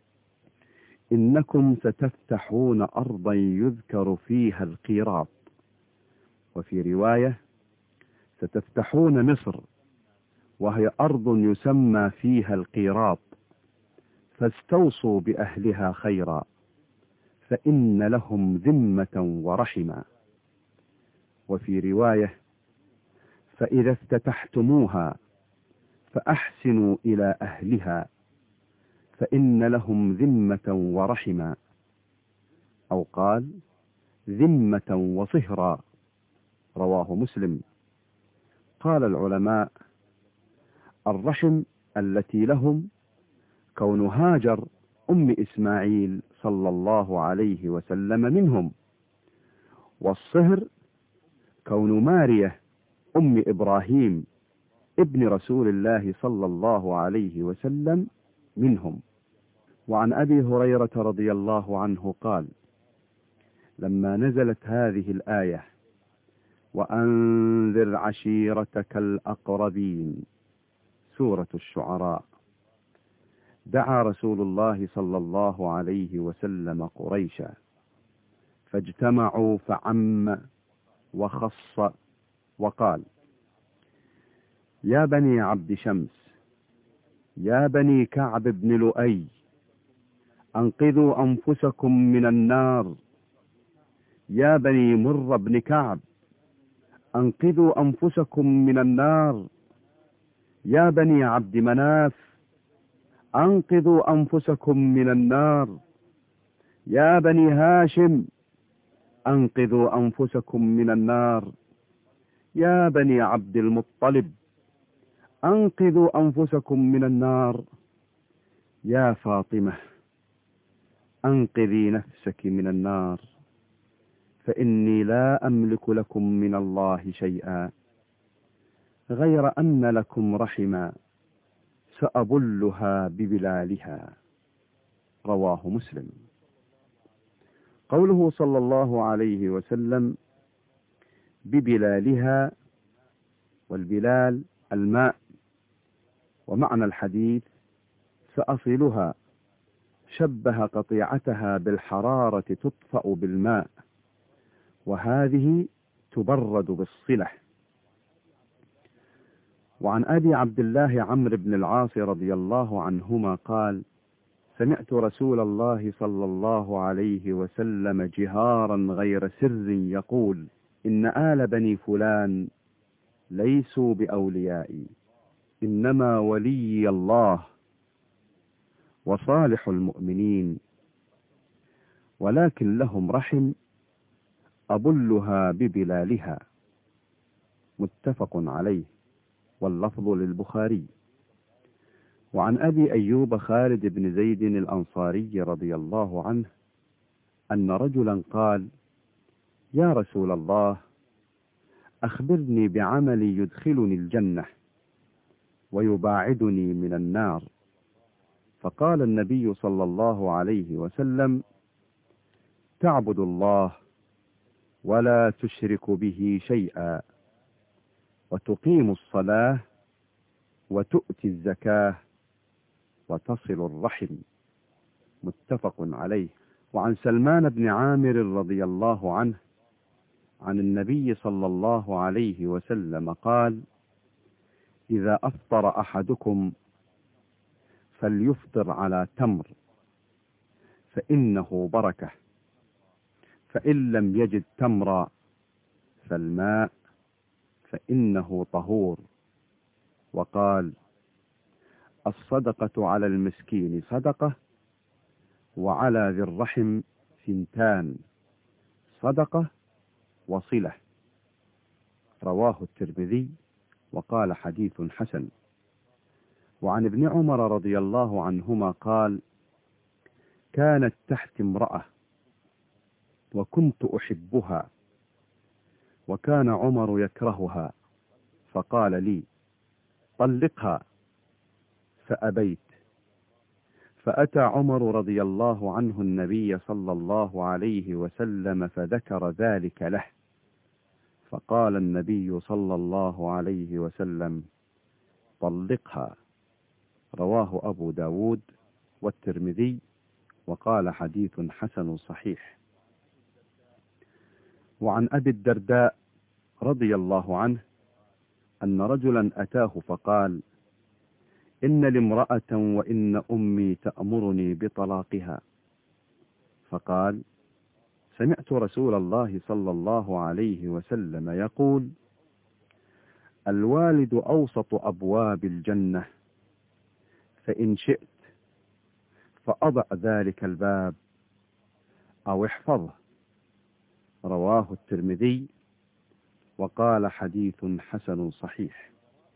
إنكم ستفتحون أرضا يذكر فيها القيراط. وفي رواية: ستفتحون مصر وهي أرض يسمى فيها القيراط، فاستوصوا بأهلها خيرا فإن لهم ذمة ورحما. وفي رواية: فإذا افتتحتموها فأحسنوا إلى أهلها فإن لهم ذمة ورحما، أو قال: ذمة وصهرا. رواه مسلم. قال العلماء: الرحم التي لهم كون هاجر أم إسماعيل صلى الله عليه وسلم منهم، والصهر كون مارية أم إبراهيم ابن رسول الله صلى الله عليه وسلم منهم. وعن أبي هريرة رضي الله عنه قال: لما نزلت هذه الآية: وأنذر عشيرتك الأقربين، سورة الشعراء، دعا رسول الله صلى الله عليه وسلم قريشا، فاجتمعوا فعم وخص وقال: يا بني عبد شمس، يا بني كعب بن لؤي، أنقذوا أنفسكم من النار. يا بني مر بن كعب، أنقذوا أنفسكم من النار. يا بني عبد مناف، أنقذوا أنفسكم من النار. يا بني هاشم، أنقذوا أنفسكم من النار. يا بني عبد المطلب، أنقذوا أنفسكم من النار. يا فاطمة، أنقذي نفسك من النار، فإني لا أملك لكم من الله شيئا غير أن لكم رحما سأبلها ببلالها. رواه مسلم. قوله صلى الله عليه وسلم ببلالها، والبلال الماء، ومعنى الحديث سأصلها، شبه قطيعتها بالحرارة تطفأ بالماء، وهذه تبرد بالصلة. وعن أبي عبد الله عمرو بن العاص رضي الله عنهما قال: سمعت رسول الله صلى الله عليه وسلم جهارا غير سر يقول: إن آل بني فلان ليسوا بأوليائي، إنما ولي الله وصالح المؤمنين، ولكن لهم رحم أبلها ببلالها. متفق عليه، واللفظ للبخاري. وعن أبي أيوب خالد بن زيد الأنصاري رضي الله عنه أن رجلا قال: يا رسول الله، أخبرني بعمل يدخلني الجنة ويباعدني من النار. فقال النبي صلى الله عليه وسلم: تعبد الله ولا تشرك به شيئا، وتقيم الصلاة، وتؤتي الزكاة، وتصل الرحم. متفق عليه. وعن سلمان بن عامر رضي الله عنه عن النبي صلى الله عليه وسلم قال: إذا أفطر أحدكم فليفطر على تمر فإنه بركة، فإن لم يجد تمرا فالماء فإنه طهور. وقال: الصدقة على المسكين صدقة، وعلى ذي الرحم ثنتان، صدقة وصلة. رواه الترمذي وقال حديث حسن. وعن ابن عمر رضي الله عنهما قال: كانت تحت امرأة وكنت أحبها، وكان عمر يكرهها، فقال لي: طلقها، فأبيت. فأتى عمر رضي الله عنه النبي صلى الله عليه وسلم فذكر ذلك له، فقال النبي صلى الله عليه وسلم: طلقها. رواه أبو داود والترمذي، وقال حديث حسن صحيح. وعن أبي الدرداء رضي الله عنه أن رجلا أتاه فقال: إن لامرأة وإن أمي تأمرني بطلاقها. فقال: سمعت رسول الله صلى الله عليه وسلم يقول: الوالد أوسط أبواب الجنة، فإن شئت فأضع ذلك الباب أو احفظه. رواه الترمذي، وقال حديث حسن صحيح.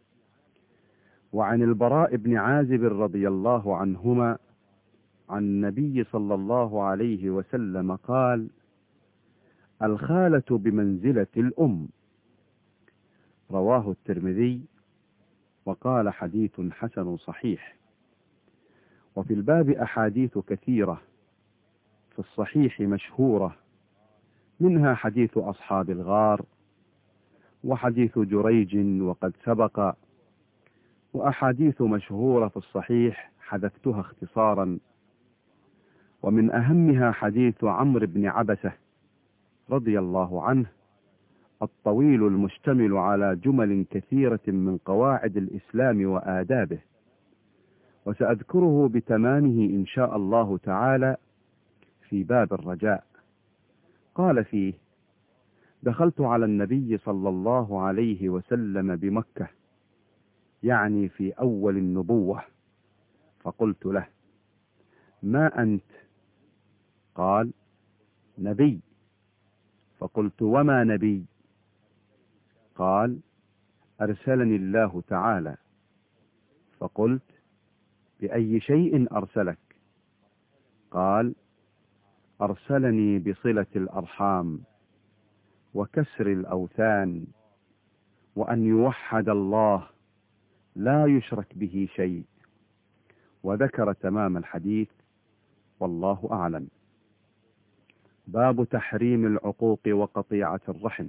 وعن البراء بن عازب رضي الله عنهما عن النبي صلى الله عليه وسلم قال: الخالة بمنزلة الأم. رواه الترمذي، وقال حديث حسن صحيح. وفي الباب أحاديث كثيرة في الصحيح مشهورة، منها حديث أصحاب الغار، وحديث جريج وقد سبق، وأحاديث مشهورة في الصحيح حذفتها اختصارا. ومن أهمها حديث عمرو بن عبسة رضي الله عنه الطويل المشتمل على جمل كثيرة من قواعد الإسلام وآدابه، وسأذكره بتمامه إن شاء الله تعالى في باب الرجاء. قال فيه: دخلت على النبي صلى الله عليه وسلم بمكة، يعني في أول النبوة، فقلت له: ما أنت؟ قال: نبي. فقلت: وما نبي؟ قال: أرسلني الله تعالى. فقلت: بأي شيء أرسلك؟ قال: أرسلني بصلة الأرحام، وكسر الأوثان، وأن يوحد الله لا يشرك به شيء. وذكر تمام الحديث، والله أعلم. باب تحريم العقوق وقطيعة الرحم.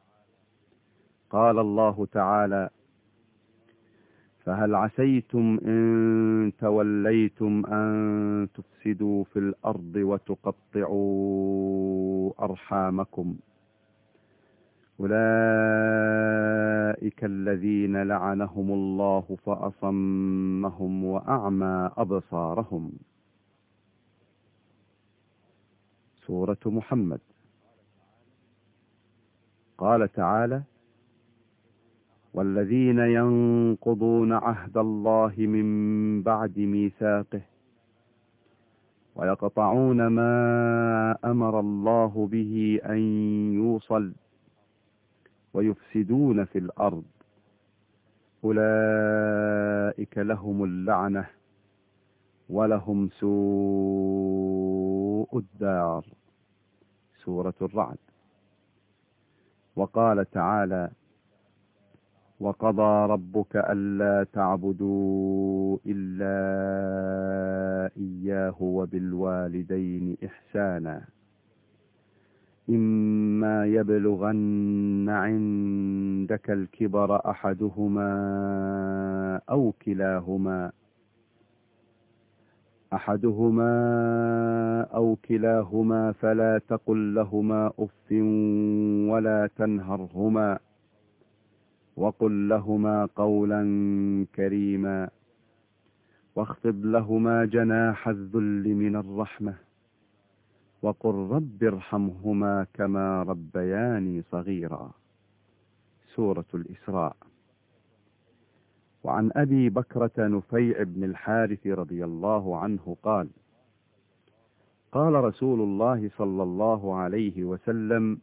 قال الله تعالى: فهل عسيتم إن توليتم أن تفسدوا في الأرض وتقطعوا أرحامكم، أولئك الذين لعنهم الله فأصمهم وأعمى أبصارهم. سورة محمد. قال تعالى: والذين ينقضون عهد الله من بعد ميثاقه ويقطعون ما أمر الله به أن يوصل ويفسدون في الأرض، أولئك لهم اللعنة ولهم سوء الدار. سورة الرعد. وقال تعالى: وقضى ربك ألا تعبدوا إلا إياه وبالوالدين إحسانا، إما يبلغن عندك الكبر أحدهما أو كلاهما أحدهما أو كلاهما فلا تقل لهما أف ولا تنهرهما وقل لهما قولا كريما، واخفض لهما جناح الذل من الرحمة، وقل رب ارحمهما كما ربياني صغيرا. سورة الإسراء. وعن أبي بكرة نفيع بن الحارث رضي الله عنه قال: قال رسول الله صلى الله عليه وسلم: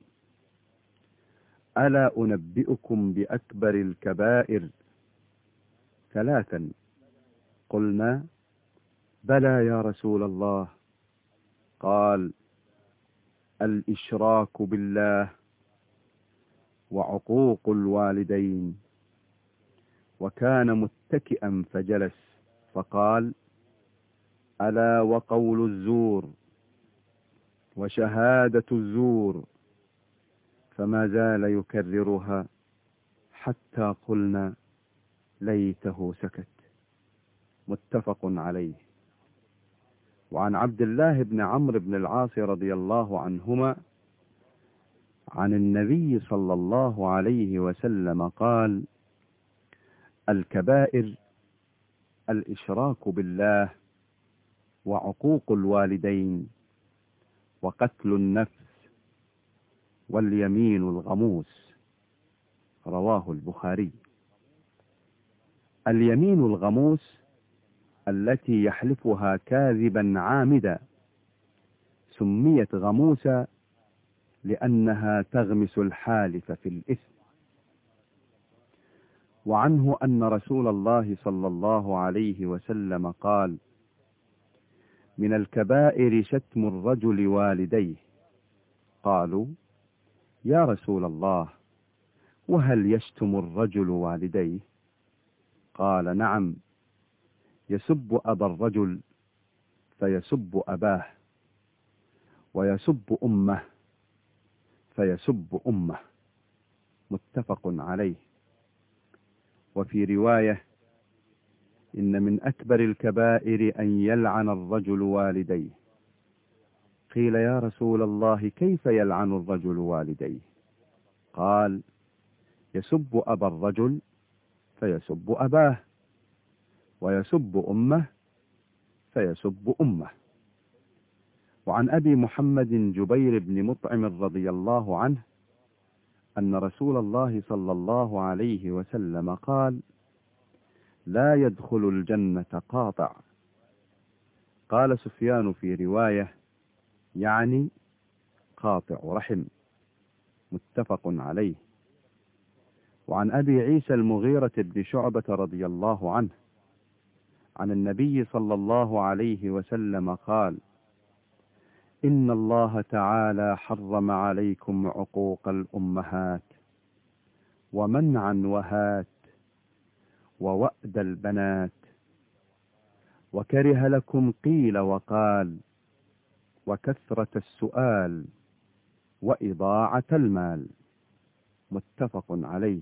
ألا أنبئكم بأكبر الكبائر؟ ثلاثا. قلنا: بلى يا رسول الله. قال: الإشراك بالله، وعقوق الوالدين. وكان متكئا فجلس فقال: ألا وقول الزور وشهادة الزور. فما زال يكررها حتى قلنا ليته سكت. متفق عليه. وعن عبد الله بن عمرو بن العاص رضي الله عنهما عن النبي صلى الله عليه وسلم قال: الكبائر الإشراك بالله، وعقوق الوالدين، وقتل النفس، واليمين الغموس. رواه البخاري. اليمين الغموس التي يحلفها كاذبا عامدا سميت غموسا لأنها تغمس الحالف في الإثم. وعنه أن رسول الله صلى الله عليه وسلم قال: من الكبائر شتم الرجل والديه. قالوا: يا رسول الله، وهل يشتم الرجل والديه؟ قال: نعم، يسب أبا الرجل فيسب أباه، ويسب أمه فيسب أمه. متفق عليه. وفي رواية: إن من أكبر الكبائر أن يلعن الرجل والديه. قيل: يا رسول الله، كيف يلعن الرجل والديه؟ قال: يسب أبا الرجل فيسب أباه، ويسب أمه فيسب أمه. وعن أبي محمد جبير بن مطعم رضي الله عنه أن رسول الله صلى الله عليه وسلم قال: لا يدخل الجنة قاطع. قال سفيان في رواية: يعني قاطع رحم. متفق عليه. وعن أبي عيسى المغيرة بن شعبة رضي الله عنه عن النبي صلى الله عليه وسلم قال: إن الله تعالى حرم عليكم عقوق الأمهات، ومنعا وهات، ووأد البنات، وكره لكم قيل وقال، وكثرة السؤال، وإضاعة المال. متفق عليه.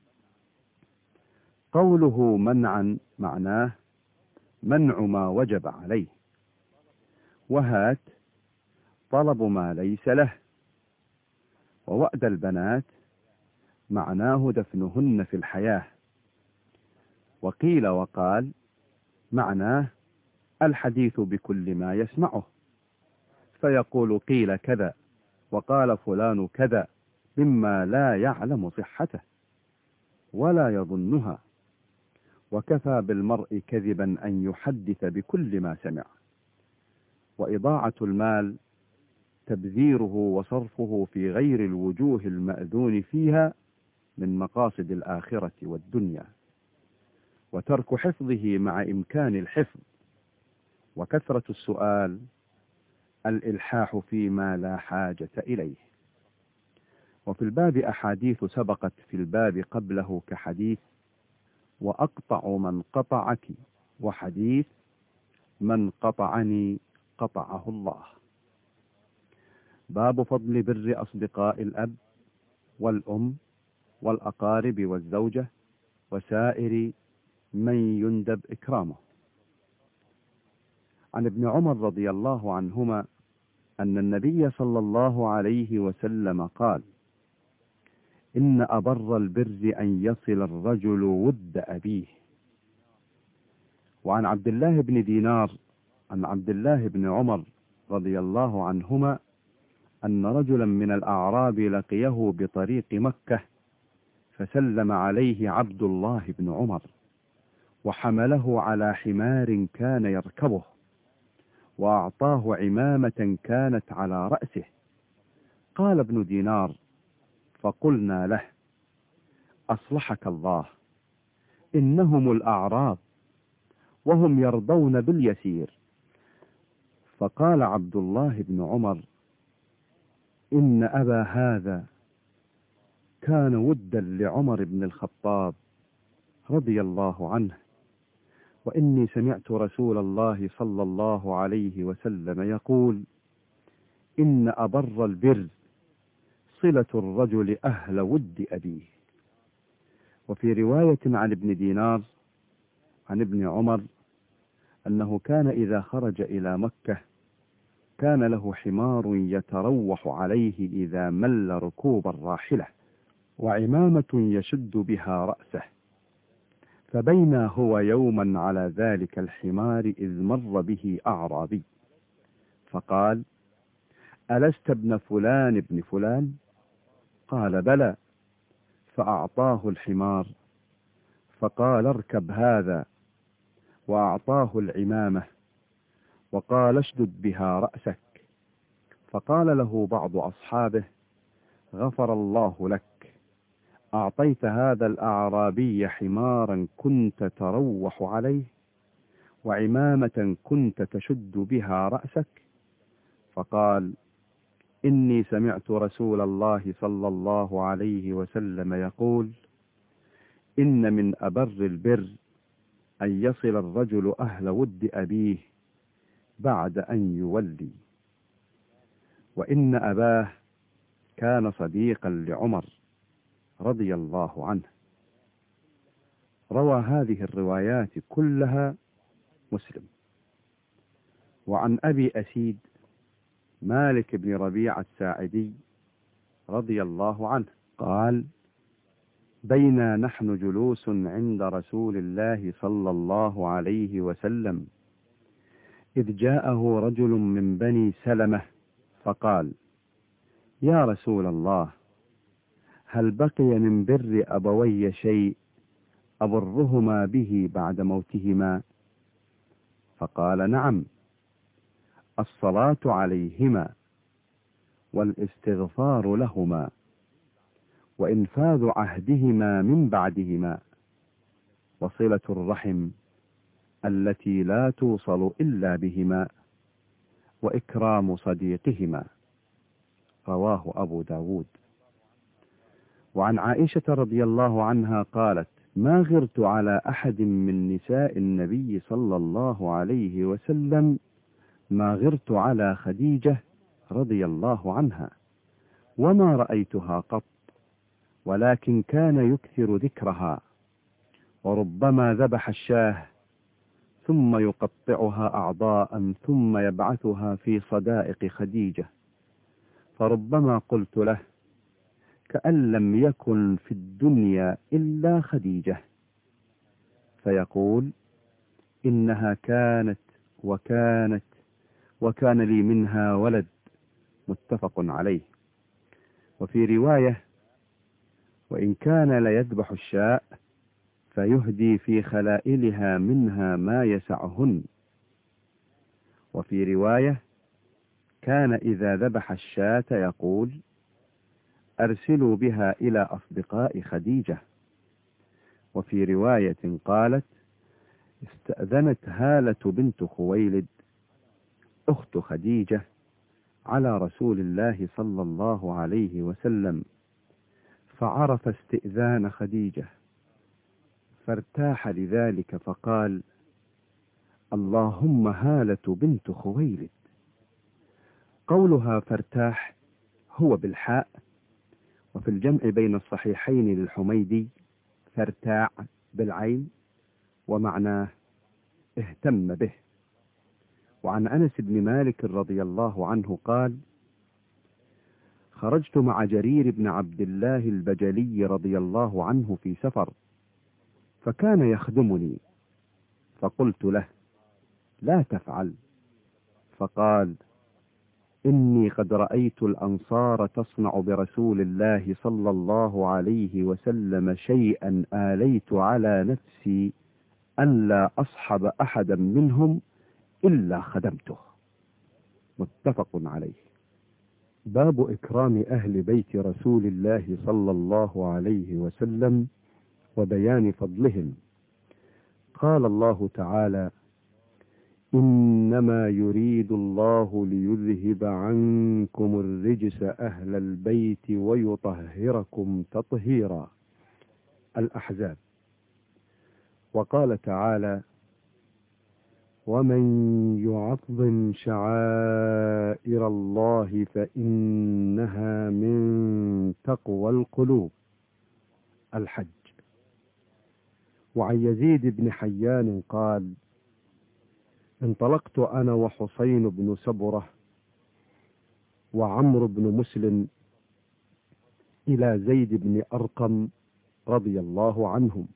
قوله منعا معناه منع ما وجب عليه، وهات طلب ما ليس له، ووأد البنات معناه دفنهن في الحياة، وقيل وقال معناه الحديث بكل ما يسمعه، فيقول قيل كذا وقال فلان كذا مما لا يعلم صحته ولا يظنها، وكفى بالمرء كذبا أن يحدث بكل ما سمع. وإضاعة المال تبذيره وصرفه في غير الوجوه المأذون فيها من مقاصد الآخرة والدنيا، وترك حفظه مع إمكان الحفظ. وكثرة السؤال الإلحاح فيما لا حاجة إليه. وفي الباب أحاديث سبقت في الباب قبله كحديث وأقطع من قطعك، وحديث من قطعني قطعه الله. باب فضل بر أصدقاء الأب والأم والأقارب والزوجة وسائر من يندب إكرامه. عن ابن عمر رضي الله عنهما أن النبي صلى الله عليه وسلم قال: إن أبر البر أن يصل الرجل ود أبيه. وعن عبد الله بن دينار عن عبد الله بن عمر رضي الله عنهما أن رجلا من الأعراب لقيه بطريق مكة، فسلم عليه عبد الله بن عمر، وحمله على حمار كان يركبه، وأعطاه عمامة كانت على رأسه. قال ابن دينار: فقلنا له: أصلحك الله، إنهم الأعراب وهم يرضون باليسير. فقال عبد الله بن عمر: إن أبا هذا كان ودا لعمر بن الخطاب رضي الله عنه، وإني سمعت رسول الله صلى الله عليه وسلم يقول: إن أبر البر صلة الرجل أهل ود أبيه. وفي رواية عن ابن دينار عن ابن عمر أنه كان إذا خرج إلى مكة كان له حمار يتروح عليه إذا مل ركوب الراحلة، وعمامة يشد بها رأسه، فبينا هو يوما على ذلك الحمار إذ مر به أعرابي فقال: ألست ابن فلان ابن فلان؟ قال: بلى. فأعطاه الحمار فقال: اركب هذا، وأعطاه العمامة وقال: اشدد بها رأسك. فقال له بعض أصحابه: غفر الله لك، أعطيت هذا الأعرابي حمارا كنت تروح عليه وعمامة كنت تشد بها رأسك؟ فقال: إني سمعت رسول الله صلى الله عليه وسلم يقول: إن من أبر البر أن يصل الرجل أهل ود أبيه بعد أن يولي. وإن أباه كان صديقا لعمر رضي الله عنه. روى هذه الروايات كلها مسلم. وعن أبي أسيد مالك بن ربيعة الساعدي رضي الله عنه قال: بينا نحن جلوس عند رسول الله صلى الله عليه وسلم إذ جاءه رجل من بني سلمة فقال: يا رسول الله، هل بقي من بر أبوي شيء أبرهما به بعد موتهما؟ فقال: نعم، الصلاة عليهما والاستغفار لهما وإنفاذ عهدهما من بعدهما وصلة الرحم التي لا توصل إلا بهما وإكرام صديقهما. رواه أبو داود. وعن عائشة رضي الله عنها قالت: ما غرت على أحد من نساء النبي صلى الله عليه وسلم ما غرت على خديجة رضي الله عنها، وما رأيتها قط، ولكن كان يكثر ذكرها، وربما ذبح الشاه ثم يقطعها أعضاء ثم يبعثها في صدائق خديجة، فربما قلت له: كأن لم يكن في الدنيا إلا خديجة، فيقول: إنها كانت وكانت وكان لي منها ولد. متفق عليه. وفي رواية: وإن كان ليذبح الشاء فيهدي في خلائلها منها ما يسعهن. وفي رواية: كان إذا ذبح الشاة يقول: أرسلوا بها إلى أصدقاء خديجة. وفي رواية قالت: استأذنت هالة بنت خويلد أخت خديجة على رسول الله صلى الله عليه وسلم، فعرف استئذان خديجة فارتاح لذلك فقال: اللهم هالة بنت خويلد. قولها فارتاح هو بالحاء، وفي الجمع بين الصحيحين للحميدي فارتاع بالعين، ومعناه اهتم به. وعن أنس بن مالك رضي الله عنه قال: خرجت مع جرير بن عبد الله البجلي رضي الله عنه في سفر، فكان يخدمني، فقلت له: لا تفعل. فقال: إني قد رأيت الأنصار تصنع برسول الله صلى الله عليه وسلم شيئا آليت على نفسي أن لا أصحب أحدا منهم إلا خدمته. متفق عليه. باب إكرام أهل بيت رسول الله صلى الله عليه وسلم وبيان فضلهم. قال الله تعالى: إنما يريد الله ليذهب عنكم الرجس أهل البيت ويطهركم تطهيرا. الأحزاب. وقال تعالى: ومن يعظم شعائر الله فإنها من تقوى القلوب. الحج. وعن يزيد بن حيان قال: انطلقت أنا وحسين بن سبرة وعمرو بن مسلم إلى زيد بن أرقم رضي الله عنهم،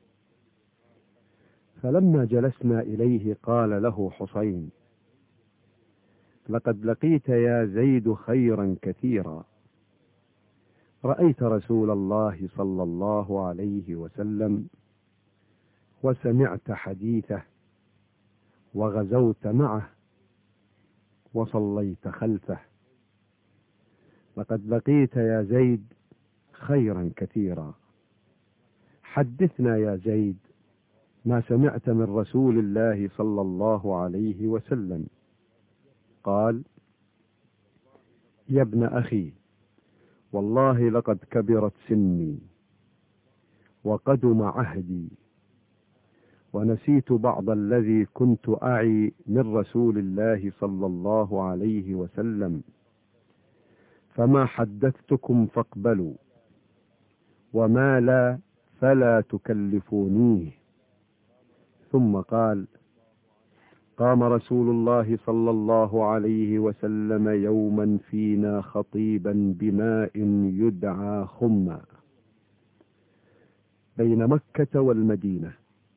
فلما جلسنا إليه قال له حسين: لقد لقيت يا زيد خيرا كثيرا، رأيت رسول الله صلى الله عليه وسلم وسمعت حديثه وغزوت معه وصليت خلفه. لقد لقيت يا زيد خيرا كثيرا، حدثنا يا زيد ما سمعت من رسول الله صلى الله عليه وسلم. قال: يا ابن أخي، والله لقد كبرت سني وقدم عهدي، ونسيت بعض الذي كنت أعي من رسول الله صلى الله عليه وسلم، فما حدثتكم فاقبلوا، وما لا فلا تكلفونيه. ثم قال: قام رسول الله صلى الله عليه وسلم يوما فينا خطيبا بماء يدعى خما بين مكة والمدينة،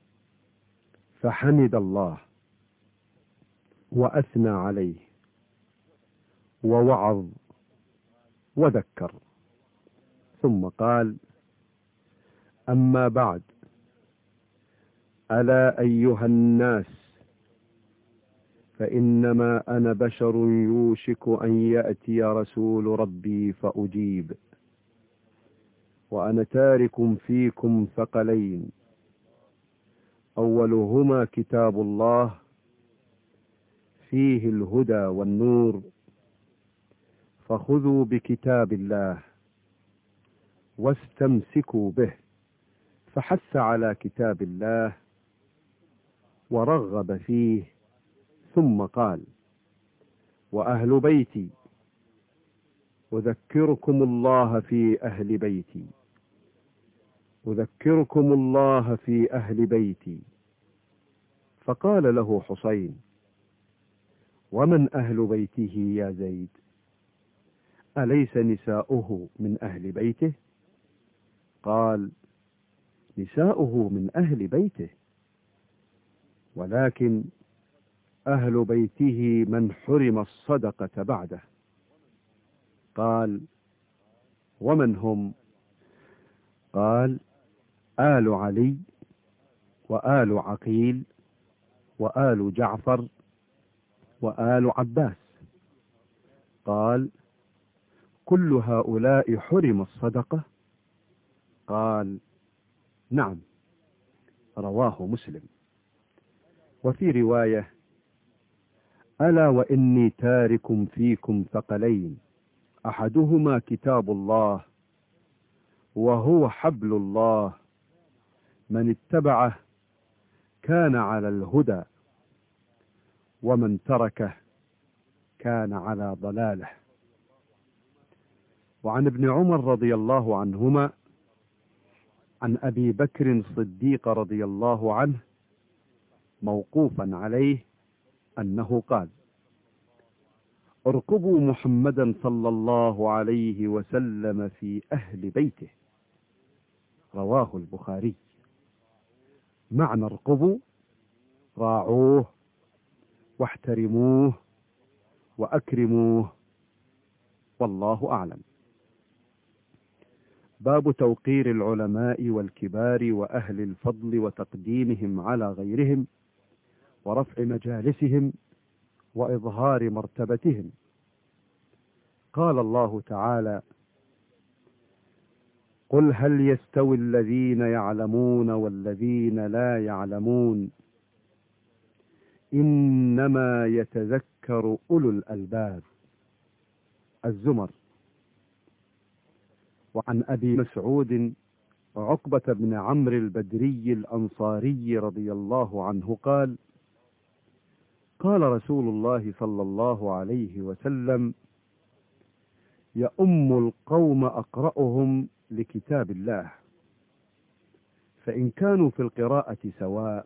فحمد الله وأثنى عليه ووعظ وذكر، ثم قال: أما بعد، ألا أيها الناس، فإنما أنا بشر يوشك أن يأتي رسول ربي فأجيب، وأنا تارك فيكم ثقلين، أولهما كتاب الله فيه الهدى والنور، فخذوا بكتاب الله واستمسكوا به، فحث على كتاب الله ورغب فيه، ثم قال: وأهل بيتي، أذكركم الله في أهل بيتي، أذكركم الله في أهل بيتي. فقال له حسين: ومن أهل بيته يا زيد؟ أليس نساؤه من أهل بيته؟ قال: نساؤه من أهل بيته، ولكن أهل بيته من حرم الصدقة بعده. قال: ومن هم؟ قال: آل علي وآل عقيل وآل جعفر وآل عباس. قال: كل هؤلاء حرم الصدقة؟ قال: نعم. رواه مسلم. وفي رواية: ألا وإني تارك فيكم ثقلين، أحدهما كتاب الله وهو حبل الله، من اتبعه كان على الهدى، ومن تركه كان على ضلاله. وعن ابن عمر رضي الله عنهما عن أبي بكر الصديق رضي الله عنه موقوفا عليه أنه قال: ارقبوا محمدا صلى الله عليه وسلم في أهل بيته. رواه البخاري. معنى ارقبوا: راعوه واحترموه وأكرموه، والله أعلم. باب توقير العلماء والكبار وأهل الفضل وتقديمهم على غيرهم، ورفع مجالسهم وإظهار مرتبتهم. قال الله تعالى: قل هل يستوي الذين يعلمون والذين لا يعلمون، إنما يتذكر أولو الألباب. الزمر. وعن أبي مسعود عقبة بن عمرو البدري الأنصاري رضي الله عنه قال: قال رسول الله صلى الله عليه وسلم: يؤم القوم أقرأهم لكتاب الله، فإن كانوا في القراءة سواء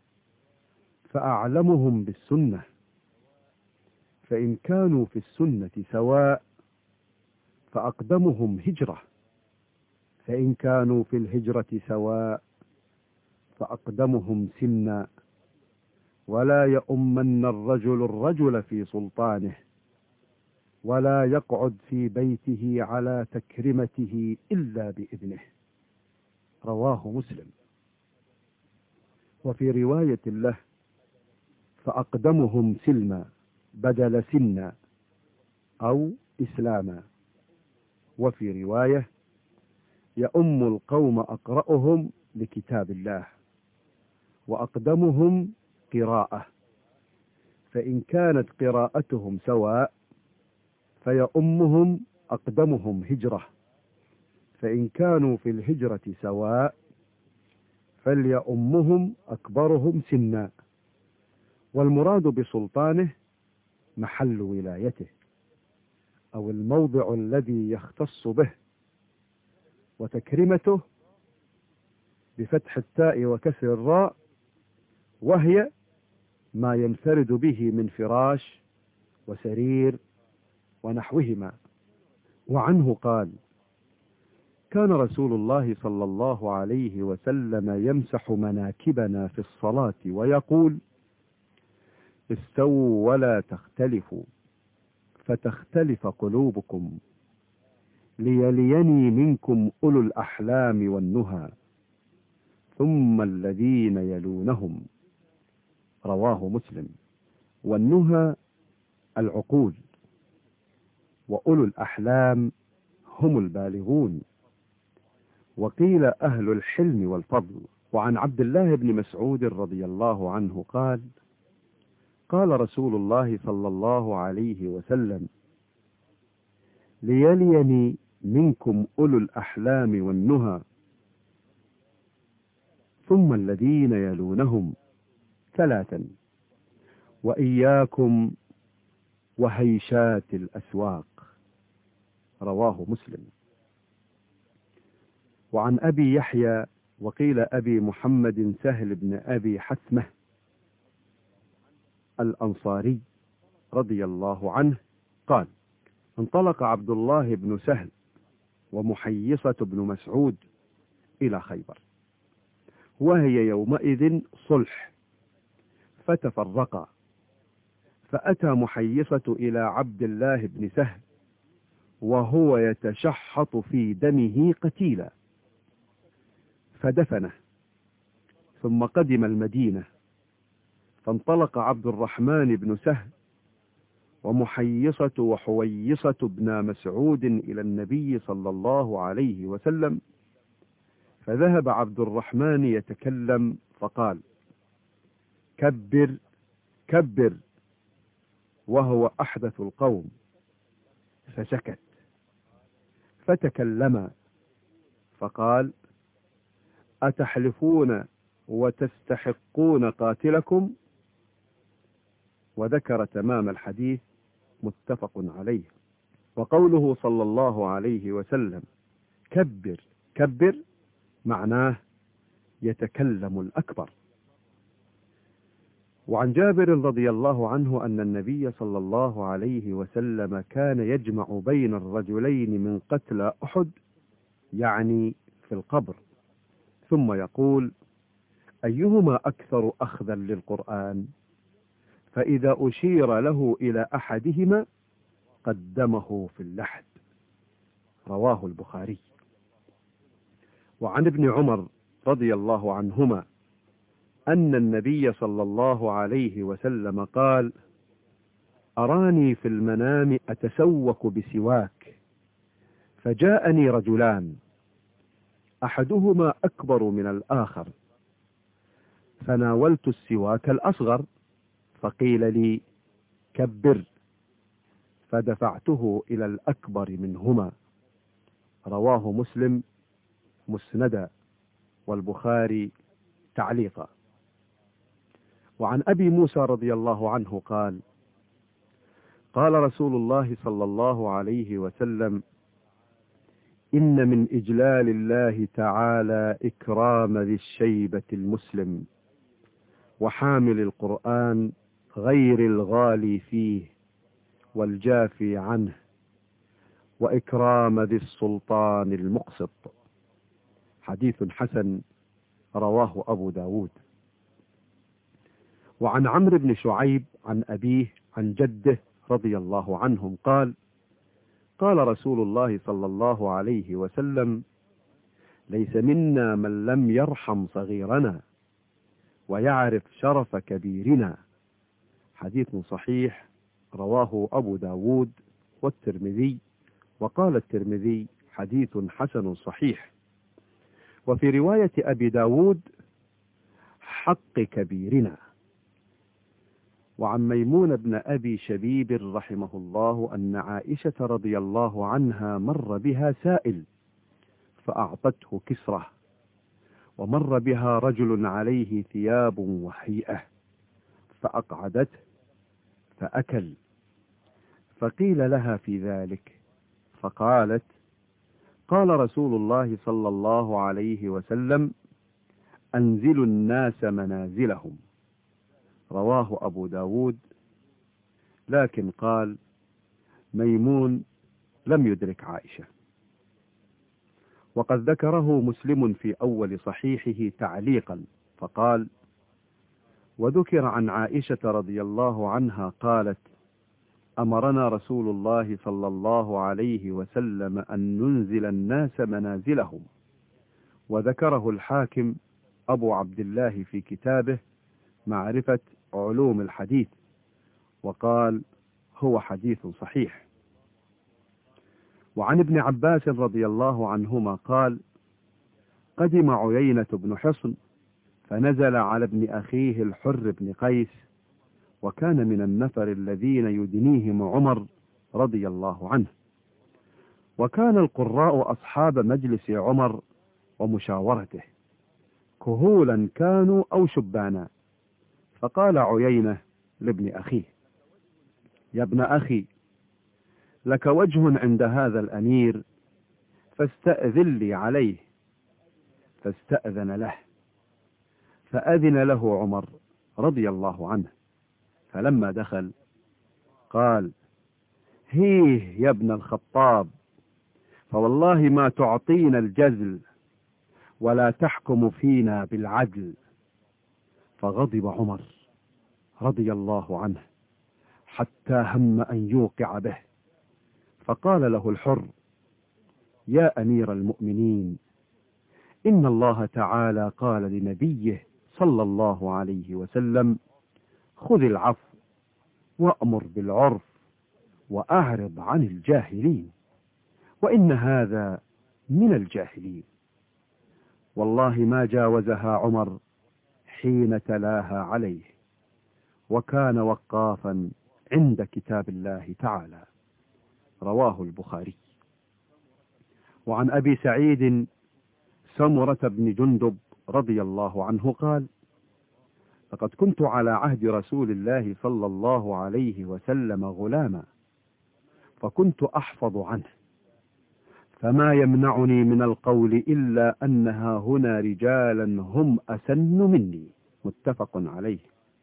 فأعلمهم بالسنة، فإن كانوا في السنة سواء فأقدمهم هجرة، فإن كانوا في الهجرة سواء فأقدمهم سنا، ولا يؤمن الرجل الرجل في سلطانه، ولا يقعد في بيته على تكرمته إلا بإذنه. رواه مسلم. وفي رواية له: فأقدمهم سلما بدل سنا أو إسلاما. وفي رواية: يؤم القوم أقرأهم لكتاب الله، وأقدمهم قراءة، فإن كانت قراءتهم سواء فيؤمهم أقدمهم هجرة، فإن كانوا في الهجرة سواء فليؤمهم أكبرهم سنا. والمراد بسلطانه محل ولايته أو الموضع الذي يختص به، وتكرمته بفتح التاء وكسر الراء، وهي ما ينفرد به من فراش وسرير ونحوهما. وعنه قال: كان رسول الله صلى الله عليه وسلم يمسح مناكبنا في الصلاة ويقول: استووا ولا تختلفوا فتختلف قلوبكم، ليليني منكم أولو الأحلام والنهى، ثم الذين يلونهم. رواه مسلم. والنهى العقول، وأولو الأحلام هم البالغون، وقيل أهل الحلم والفضل. وعن عبد الله بن مسعود رضي الله عنه قال: قال رسول الله صلى الله عليه وسلم: ليليني منكم أولو الأحلام والنهى، ثم الذين يلونهم، ثلاثا، وإياكم وهيشات الأسواق. رواه مسلم. وعن أبي يحيى وقيل أبي محمد سهل بن أبي حثمة الأنصاري رضي الله عنه قال: انطلق عبد الله بن سهل ومحيصة بن مسعود إلى خيبر، وهي يومئذ صلح، فتفرقا، فأتى محيصة إلى عبد الله بن سهل وهو يتشحط في دمه قتيلا، فدفنه، ثم قدم المدينة، فانطلق عبد الرحمن بن سهل ومحيصة وحويصة بن مسعود إلى النبي صلى الله عليه وسلم، فذهب عبد الرحمن يتكلم فقال: كبر كبر، وهو أحدث القوم، فسكت، فتكلم فقال: أتحلفون وتستحقون قاتلكم؟ وذكر تمام الحديث، متفق عليه. وقوله صلى الله عليه وسلم كبر كبر معناه يتكلم الأكبر. وعن جابر رضي الله عنه أن النبي صلى الله عليه وسلم كان يجمع بين الرجلين من قتلى أحد، يعني في القبر، ثم يقول: أيهما أكثر أخذا للقرآن؟ فإذا أشير له إلى أحدهما قدمه في اللحد. رواه البخاري. وعن ابن عمر رضي الله عنهما أن النبي صلى الله عليه وسلم قال: أراني في المنام أتسوك بسواك، فجاءني رجلان، أحدهما أكبر من الآخر، فناولت السواك الأصغر فقيل لي كبر، فدفعته إلى الأكبر منهما. رواه مسلم مسندا، والبخاري تعليقا. وعن أبي موسى رضي الله عنه قال: قال رسول الله صلى الله عليه وسلم: إن من إجلال الله تعالى إكرام ذي الشيبة المسلم، وحامل القرآن غير الغالي فيه والجافي عنه، وإكرام ذي السلطان المقسط. حديث حسن رواه أبو داود. وعن عمرو بن شعيب عن أبيه عن جده رضي الله عنهم قال: قال رسول الله صلى الله عليه وسلم: ليس منا من لم يرحم صغيرنا ويعرف شرف كبيرنا. حديث صحيح رواه أبو داود والترمذي، وقال الترمذي: حديث حسن صحيح. وفي رواية أبي داود: حق كبيرنا. وعن ميمون بن أبي شبيب رحمه الله أن عائشة رضي الله عنها مر بها سائل فأعطته كسرة، ومر بها رجل عليه ثياب وحيئة فأقعدته فأكل، فقيل لها في ذلك فقالت: قال رسول الله صلى الله عليه وسلم: أنزلوا الناس منازلهم. رواه أبو داود، لكن قال: ميمون لم يدرك عائشة. وقد ذكره مسلم في أول صحيحه تعليقا فقال: وذكر عن عائشة رضي الله عنها قالت: أمرنا رسول الله صلى الله عليه وسلم أن ننزل الناس منازلهم. وذكره الحاكم أبو عبد الله في كتابه معرفة علوم الحديث، وقال: هو حديث صحيح. وعن ابن عباس رضي الله عنهما قال: قدم عيينة بن حصن فنزل على ابن أخيه الحر بن قيس، وكان من النفر الذين يدنيهم عمر رضي الله عنه، وكان القراء أصحاب مجلس عمر ومشاورته، كهولا كانوا أو شبانا. فقال عيينة لابن أخيه: يا ابن أخي، لك وجه عند هذا الأمير، فاستأذن لي عليه. فاستأذن له، فأذن له عمر رضي الله عنه، فلما دخل قال: هيه يا ابن الخطاب، فوالله ما تعطينا الجزل ولا تحكم فينا بالعدل. فغضب عمر رضي الله عنه حتى هم أن يوقع به، فقال له الحر: يا أمير المؤمنين، إن الله تعالى قال لنبيه صلى الله عليه وسلم: خذ العفو وأمر بالعرف وأعرض عن الجاهلين، وإن هذا من الجاهلين. والله ما جاوزها عمر حين تلاها عليه، وكان وقافا عند كتاب الله تعالى. رواه البخاري. وعن أبي سعيد سمرة بن جندب رضي الله عنه قال: لقد كنت على عهد رسول الله صلى الله عليه وسلم غلاما، فكنت أحفظ عنه، فما يمنعني من القول إلا أنها هنا رجالا هم أسن مني. متفق عليه.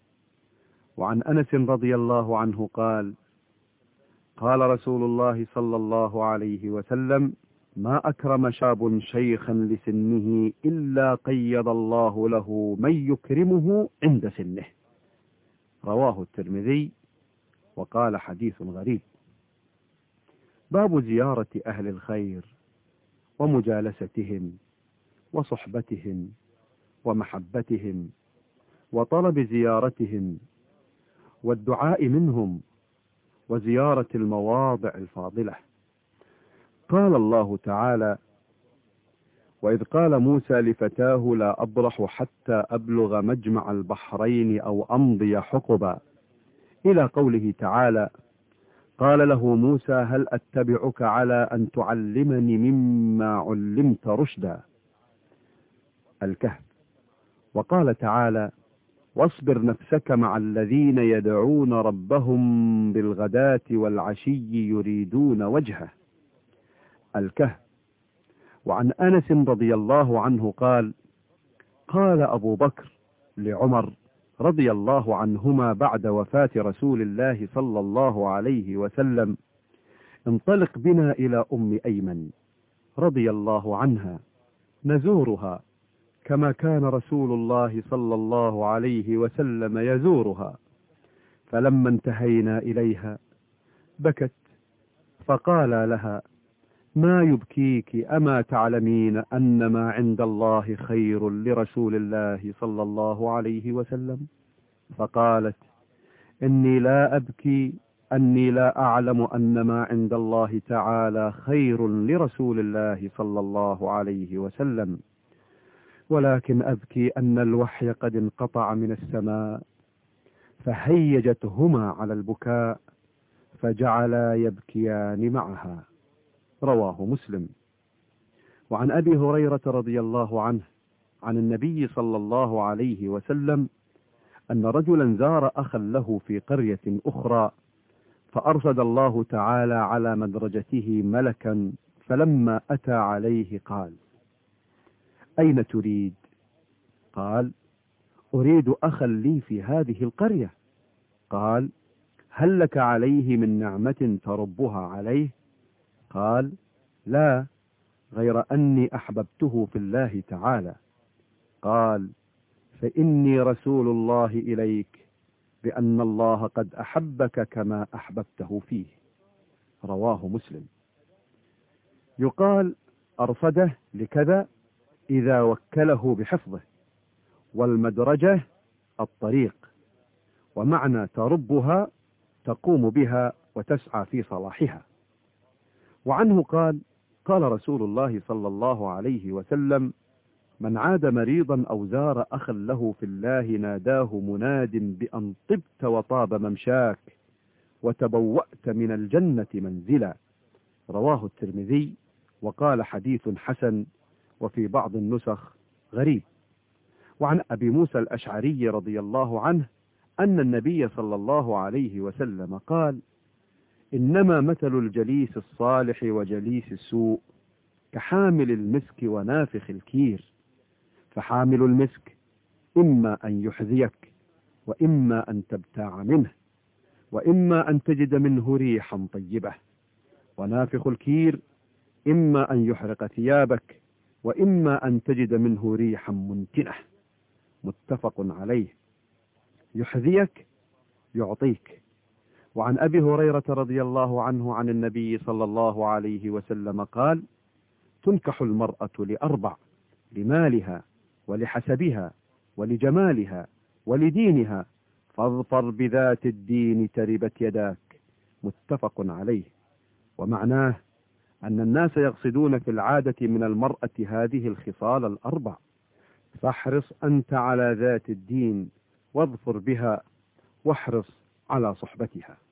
وعن أنس رضي الله عنه قال: قال رسول الله صلى الله عليه وسلم: ما أكرم شاب شيخا لسنه إلا قيض الله له من يكرمه عند سنه. رواه الترمذي، وقال حديث غريب. باب زيارة أهل الخير ومجالستهم وصحبتهم ومحبتهم وطلب زيارتهم والدعاء منهم وزيارة المواضع الفاضلة. قال الله تعالى: وإذ قال موسى لفتاه لا أبرح حتى أبلغ مجمع البحرين أو أمضي حقبا، إلى قوله تعالى: قال له موسى هل أتبعك على أن تعلمني مما علمت رشدا. الكهف. وقال تعالى: واصبر نفسك مع الذين يدعون ربهم بالغداة والعشي يريدون وجهه. الكهف. وعن أنس رضي الله عنه قال: قال أبو بكر لعمر رضي الله عنهما بعد وفاة رسول الله صلى الله عليه وسلم: انطلق بنا إلى أم أيمن رضي الله عنها نزورها كما كان رسول الله صلى الله عليه وسلم يزورها. فلما انتهينا إليها بكت، فقال لها: ما يبكيك؟ أما تعلمين أن ما عند الله خير لرسول الله صلى الله عليه وسلم؟ فقالت: إني لا أبكي أني لا أعلم أن ما عند الله تعالى خير لرسول الله صلى الله عليه وسلم، ولكن أبكي أن الوحي قد انقطع من السماء. فهيجتهما على البكاء فجعلا يبكيان معها. رواه مسلم. وعن أبي هريرة رضي الله عنه عن النبي صلى الله عليه وسلم أن رجلا زار أخا له في قرية أخرى، فأرصد الله تعالى على مدرجته ملكا، فلما أتى عليه قال: أين تريد؟ قال: أريد أخا لي في هذه القرية. قال: هل لك عليه من نعمة تربها عليه؟ قال: لا، غير أني أحببته في الله تعالى. قال: فإني رسول الله إليك بأن الله قد أحبك كما أحببته فيه. رواه مسلم. يقال أرصده لكذا إذا وكله بحفظه، والمدرجة الطريق، ومعنى تربها تقوم بها وتسعى في صلاحها. وعنه قال: قال رسول الله صلى الله عليه وسلم: من عاد مريضا أو زار أخا له في الله ناداه مناد بأن طبت وطاب ممشاك وتبوأت من الجنة منزلا. رواه الترمذي، وقال حديث حسن، وفي بعض النسخ غريب. وعن أبي موسى الأشعري رضي الله عنه أن النبي صلى الله عليه وسلم قال: إنما مثل الجليس الصالح وجليس السوء كحامل المسك ونافخ الكير، فحامل المسك إما أن يحذيك، وإما أن تبتاع منه، وإما أن تجد منه ريحا طيبة، ونافخ الكير إما أن يحرق ثيابك، وإما أن تجد منه ريحا منتنة. متفق عليه. يحذيك يعطيك. وعن أبي هريرة رضي الله عنه عن النبي صلى الله عليه وسلم قال: تنكح المرأة لأربع: لمالها ولحسبها ولجمالها ولدينها، فاظفر بذات الدين تربت يداك. متفق عليه. ومعناه أن الناس يقصدون في العادة من المرأة هذه الخصال الأربع، فاحرص أنت على ذات الدين واظفر بها، واحرص على صحبتها.